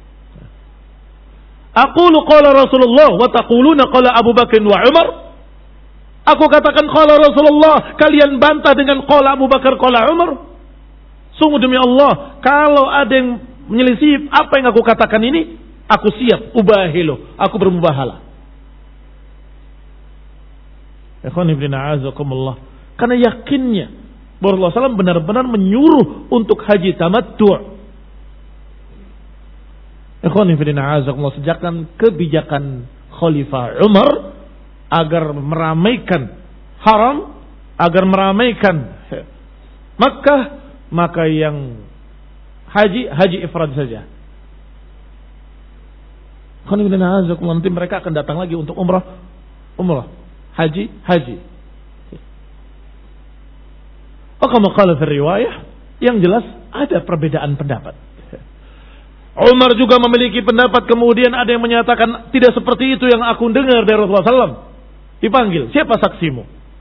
Aqulu qala Rasulullah wa taquluna qala Abu Bakar wa Umar. Aku katakan qala Rasulullah, kalian bantah dengan qala Abu Bakar qala Umar. Sungguh demi Allah, kalau ada yang menyelisih apa yang aku katakan ini, aku siap ubahilu, aku bermubahalah. Ikhwan ibn a'azakumullah, karena yakinnya bahwa Rasulullah sallallahu alaihi wasallam benar-benar menyuruh untuk haji tamattu'. Ikhwan ibn a'azakumullah, sejakan kebijakan Khalifah Umar agar meramaikan haram, agar meramaikan Makkah, maka yang haji, haji ifrad saja. Ikhwan ibn a'azakumullah, nanti mereka akan datang lagi untuk umrah, umrah. Haji, haji. Oh, kama qala fi riwayah, yang jelas ada perbedaan pendapat. Umar juga memiliki pendapat, kemudian ada yang menyatakan tidak seperti itu yang aku dengar dari Rasulullah sallallahu alaihi wasallam. Dipanggil, siapa saksimu?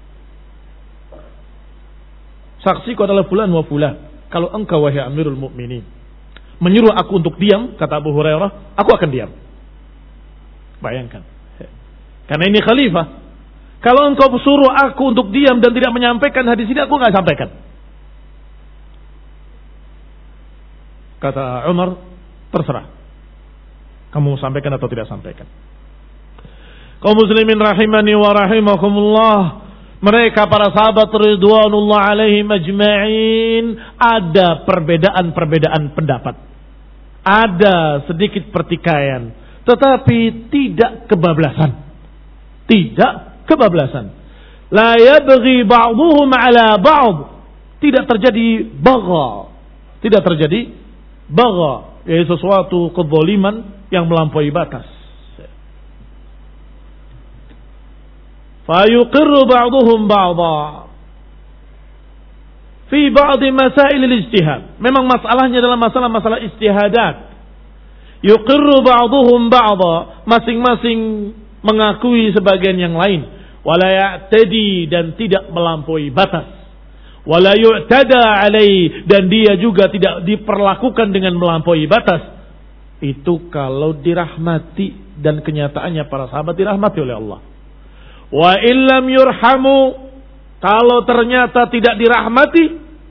Saksiku adalah fulan wa fulan. Kalau engkau wahai Amirul Mukminin menyuruh aku untuk diam, kata Abu Hurairah, aku akan diam. Bayangkan. Karena ini khalifah. Kalau engkau suruh aku untuk diam dan tidak menyampaikan hadis ini, aku nggak sampaikan. Kata Umar, terserah. Kamu sampaikan atau tidak sampaikan. Kaum muslimin rahimani wa rahimakumullah. Mereka para sahabat ridwanullah alaihim ajma'in, ada perbedaan-perbedaan pendapat. Ada sedikit pertikaian, tetapi tidak kebablasan. Tidak kebablasan. La yabghi ba'dhuhum 'ala ba'd. Tidak terjadi bagha. Tidak terjadi bagha, yaitu sesuatu kezaliman yang melampaui batas. Fayuqirru ba'dhuhum ba'dha fi ba'd masail al-ijtihad. Memang masalahnya adalah masalah-masalah ijtihadat. Yuqirru ba'dhuhum ba'dha, masing-masing mengakui sebagian yang lain. Wala ya'tadi, dan tidak melampaui batas. Wala yu'tada alai, dan dia juga tidak diperlakukan dengan melampaui batas. Itu kalau dirahmati, dan kenyataannya para sahabat dirahmati oleh Allah. Wa illam yurhamu, kalau ternyata tidak dirahmati,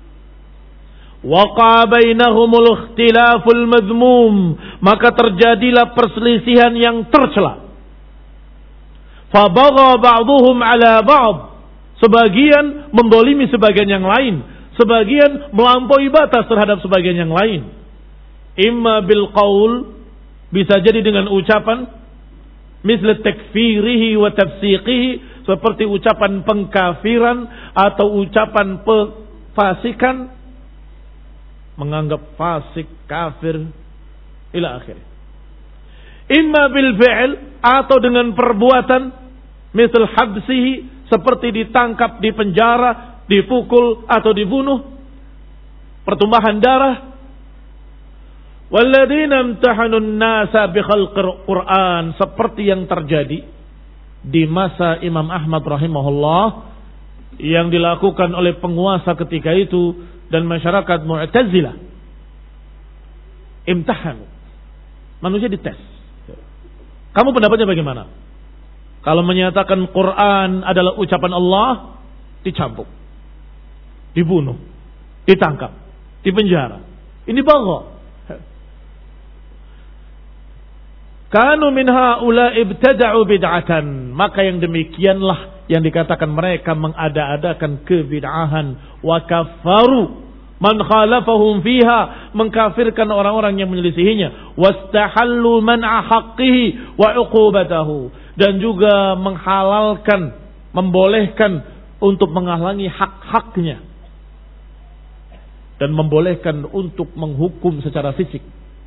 waqa bainahumul ikhtilaful madhmum, maka terjadilah perselisihan yang tercela. Fa bagha ba'dhuhum 'ala ba'd, sebagian mendolimi sebagian yang lain, sebagian melampaui batas terhadap sebagian yang lain. Imma bil qaul, bisa jadi dengan ucapan, misal takfirihi wa tafsiqihi, seperti ucapan pengkafiran atau ucapan fasikan, menganggap fasik, kafir, ila akhir. Imma bil fi'l, atau dengan perbuatan, misal habsihi, seperti ditangkap, dipenjara, dipukul atau dibunuh, pertumpahan darah. Walladzina imtahanun nasa bi khalqil Qur'an, seperti yang terjadi di masa Imam Ahmad rahimahullah, yang dilakukan oleh penguasa ketika itu dan masyarakat Mu'tazilah. Imtahan, manusia dites. Kamu pendapatnya bagaimana? Kalau menyatakan Quran adalah ucapan Allah, dicambuk, dibunuh, ditangkap, dipenjara. Ini bagha. Kanu min haula ibtada'u bid'atan, maka yang demikianlah yang dikatakan mereka mengada-adakan kebid'ahan. Wa kaffaru man khalafahum fiha, mengkafirkan orang-orang yang menyelisihinya. Wastahallu man'a haqqihi wa uqubatahu, dan juga menghalalkan, membolehkan untuk menghalangi hak-haknya, dan membolehkan untuk menghukum secara fisik.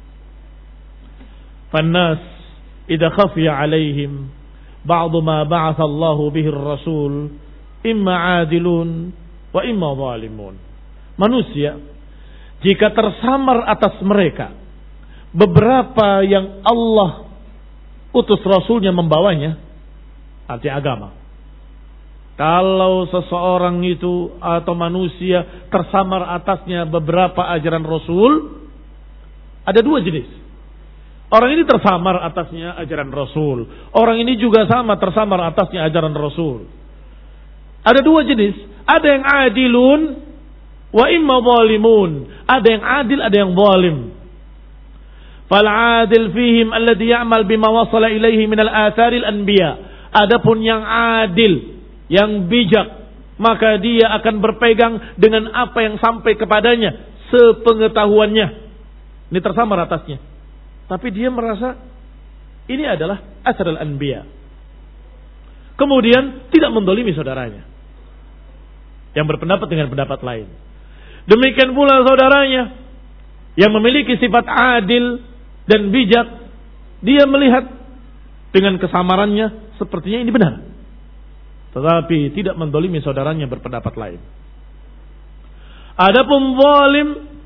Fannas idza khafiya alaihim ba'd ma ba'atha Allahu bihi ar-rasul imma 'adilun wa imma zalimun. Manusia, jika tersamar atas mereka beberapa yang Allah utus rasulnya membawanya, arti agama. Kalau seseorang itu atau manusia tersamar atasnya beberapa ajaran rasul, ada dua jenis. Orang ini tersamar atasnya ajaran Rasul. Orang ini juga sama tersamar atasnya ajaran Rasul. Ada dua jenis. Ada yang adilun wa imma zalimun. Ada yang adil, ada yang zalim. Fal adil fihim alladhi ya'mal bima wasala ilaihi min al-atharil anbiya. Adapun yang adil, yang bijak, maka dia akan berpegang dengan apa yang sampai kepadanya sepengetahuannya. Ini tersamar atasnya. Tapi dia merasa ini adalah asar al-anbiya. Kemudian tidak mendolimi saudaranya yang berpendapat dengan pendapat lain. Demikian pula saudaranya yang memiliki sifat adil dan bijak, dia melihat dengan kesamarannya sepertinya ini benar, tetapi tidak mendolimi saudaranya berpendapat lain. Adapun zalim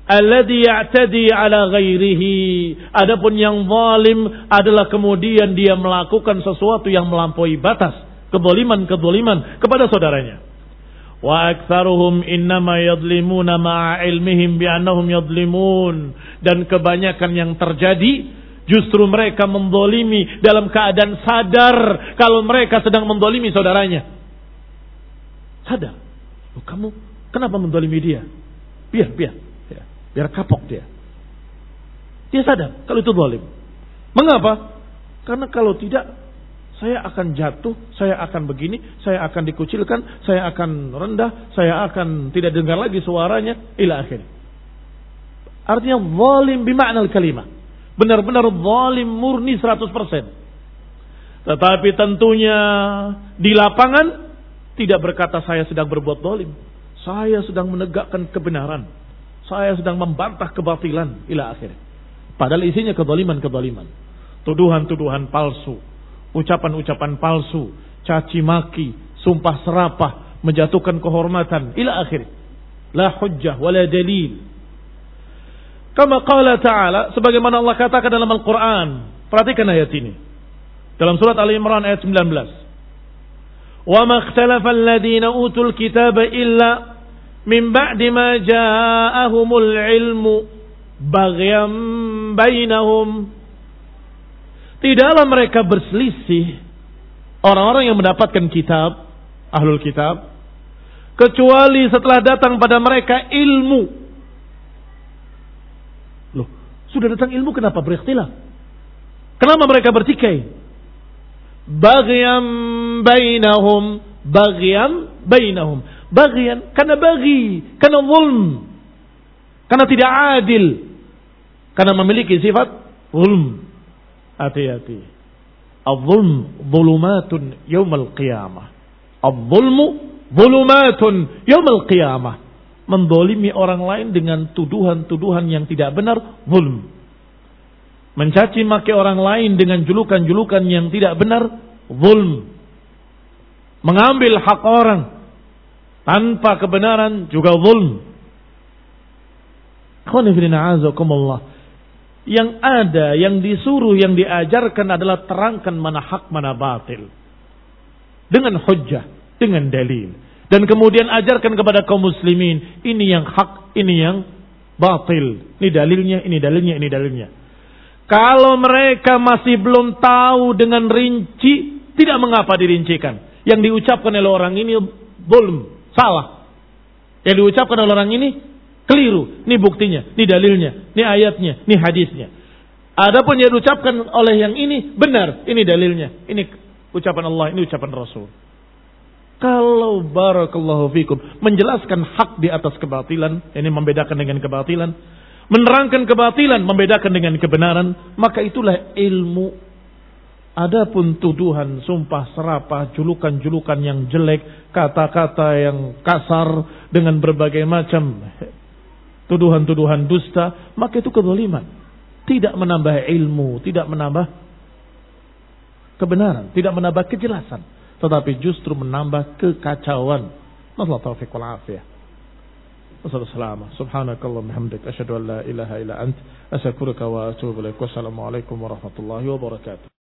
alladhi ya'tadi ala ghairihi. Adapun yang zalim adalah kemudian dia melakukan sesuatu yang melampaui batas, kezaliman-kezaliman kepada saudaranya. Wa aktsaruhum innama yadhlimuna ma'a ilmihim bi annahum yadhlimun. Dan kebanyakan yang terjadi justru mereka menzalimi dalam keadaan sadar kalau mereka sedang menzalimi saudaranya. Sadar. Oh, kamu kenapa menzalimi dia? Biar, biar. Ya, biar kapok dia. Dia sadar kalau itu zalim. Mengapa? Karena kalau tidak saya akan jatuh, saya akan begini, saya akan dikucilkan, saya akan rendah, saya akan tidak dengar lagi suaranya, ila akhir. Artinya zalim bimakna kalimah. Benar-benar zalim murni seratus persen. Tetapi tentunya di lapangan tidak berkata saya sedang berbuat zalim. Saya sedang menegakkan kebenaran. Saya sedang membantah kebatilan, ila akhir. Padahal isinya kezaliman-kezaliman. Tuduhan-tuduhan palsu. Ucapan-ucapan palsu, caci maki, sumpah serapah, menjatuhkan kehormatan, ila akhir. La hujjah wala dalil. Kama qala ta'ala, sebagaimana Allah katakan dalam Al-Quran. Perhatikan ayat ini. Dalam surat Ali Imran ayat sembilan belas. Wa ma ikhtalafa alladhina utul kitaba illa min ba'di ma ja'ahumul ilmu baghyan bainahum. Tidaklah mereka berselisih orang-orang yang mendapatkan kitab, ahlul kitab, kecuali setelah datang pada mereka ilmu. Loh, sudah datang ilmu kenapa berikhtilaf? Kenapa mereka bertikai? Baghyan bainahum, baghyan bainahum. Baghyan karena bagi, karena zulm, karena tidak adil, karena memiliki sifat zulm. Hati-hati. Al-zulm zulumatun yawmal qiyamah. Al-zulmu zulumatun yawmal qiyamah. Mendolimi orang lain dengan tuduhan-tuduhan yang tidak benar, zulm. Mencaci maki orang lain dengan julukan-julukan yang tidak benar, zulm. Mengambil hak orang tanpa kebenaran juga zulm. Khonifidina azakumullah. Yang ada, yang disuruh, yang diajarkan adalah terangkan mana hak, mana batil. Dengan hujjah, dengan dalil. Dan kemudian ajarkan kepada kaum muslimin, ini yang hak, ini yang batil. Ini dalilnya, ini dalilnya, ini dalilnya. Kalau mereka masih belum tahu dengan rinci, tidak mengapa dirincikan. Yang diucapkan oleh orang ini zulm, salah. Yang diucapkan oleh orang ini keliru, ini buktinya, ini dalilnya, ini ayatnya, ini hadisnya. Adapun yang diucapkan oleh yang ini benar, ini dalilnya, ini ucapan Allah, ini ucapan Rasul. Kalau barakallahu fikum menjelaskan hak di atas kebatilan, ini membedakan dengan kebatilan, menerangkan kebatilan, membedakan dengan kebenaran, maka itulah ilmu. Adapun tuduhan, sumpah serapah, julukan-julukan yang jelek, kata-kata yang kasar dengan berbagai macam tuduhan-tuduhan dusta, maka itu kezaliman. Tidak menambah ilmu, tidak menambah kebenaran, tidak menambah kejelasan, tetapi justru menambah kekacauan. Nasallahu taufiq wal afiyah. Wassalamu subhanakallahumma hamdaka asyhadu an la ilaha illa ant astaghfiruka wa atubu ilaik. Wassalamu alaikum warahmatullahi wabarakatuh.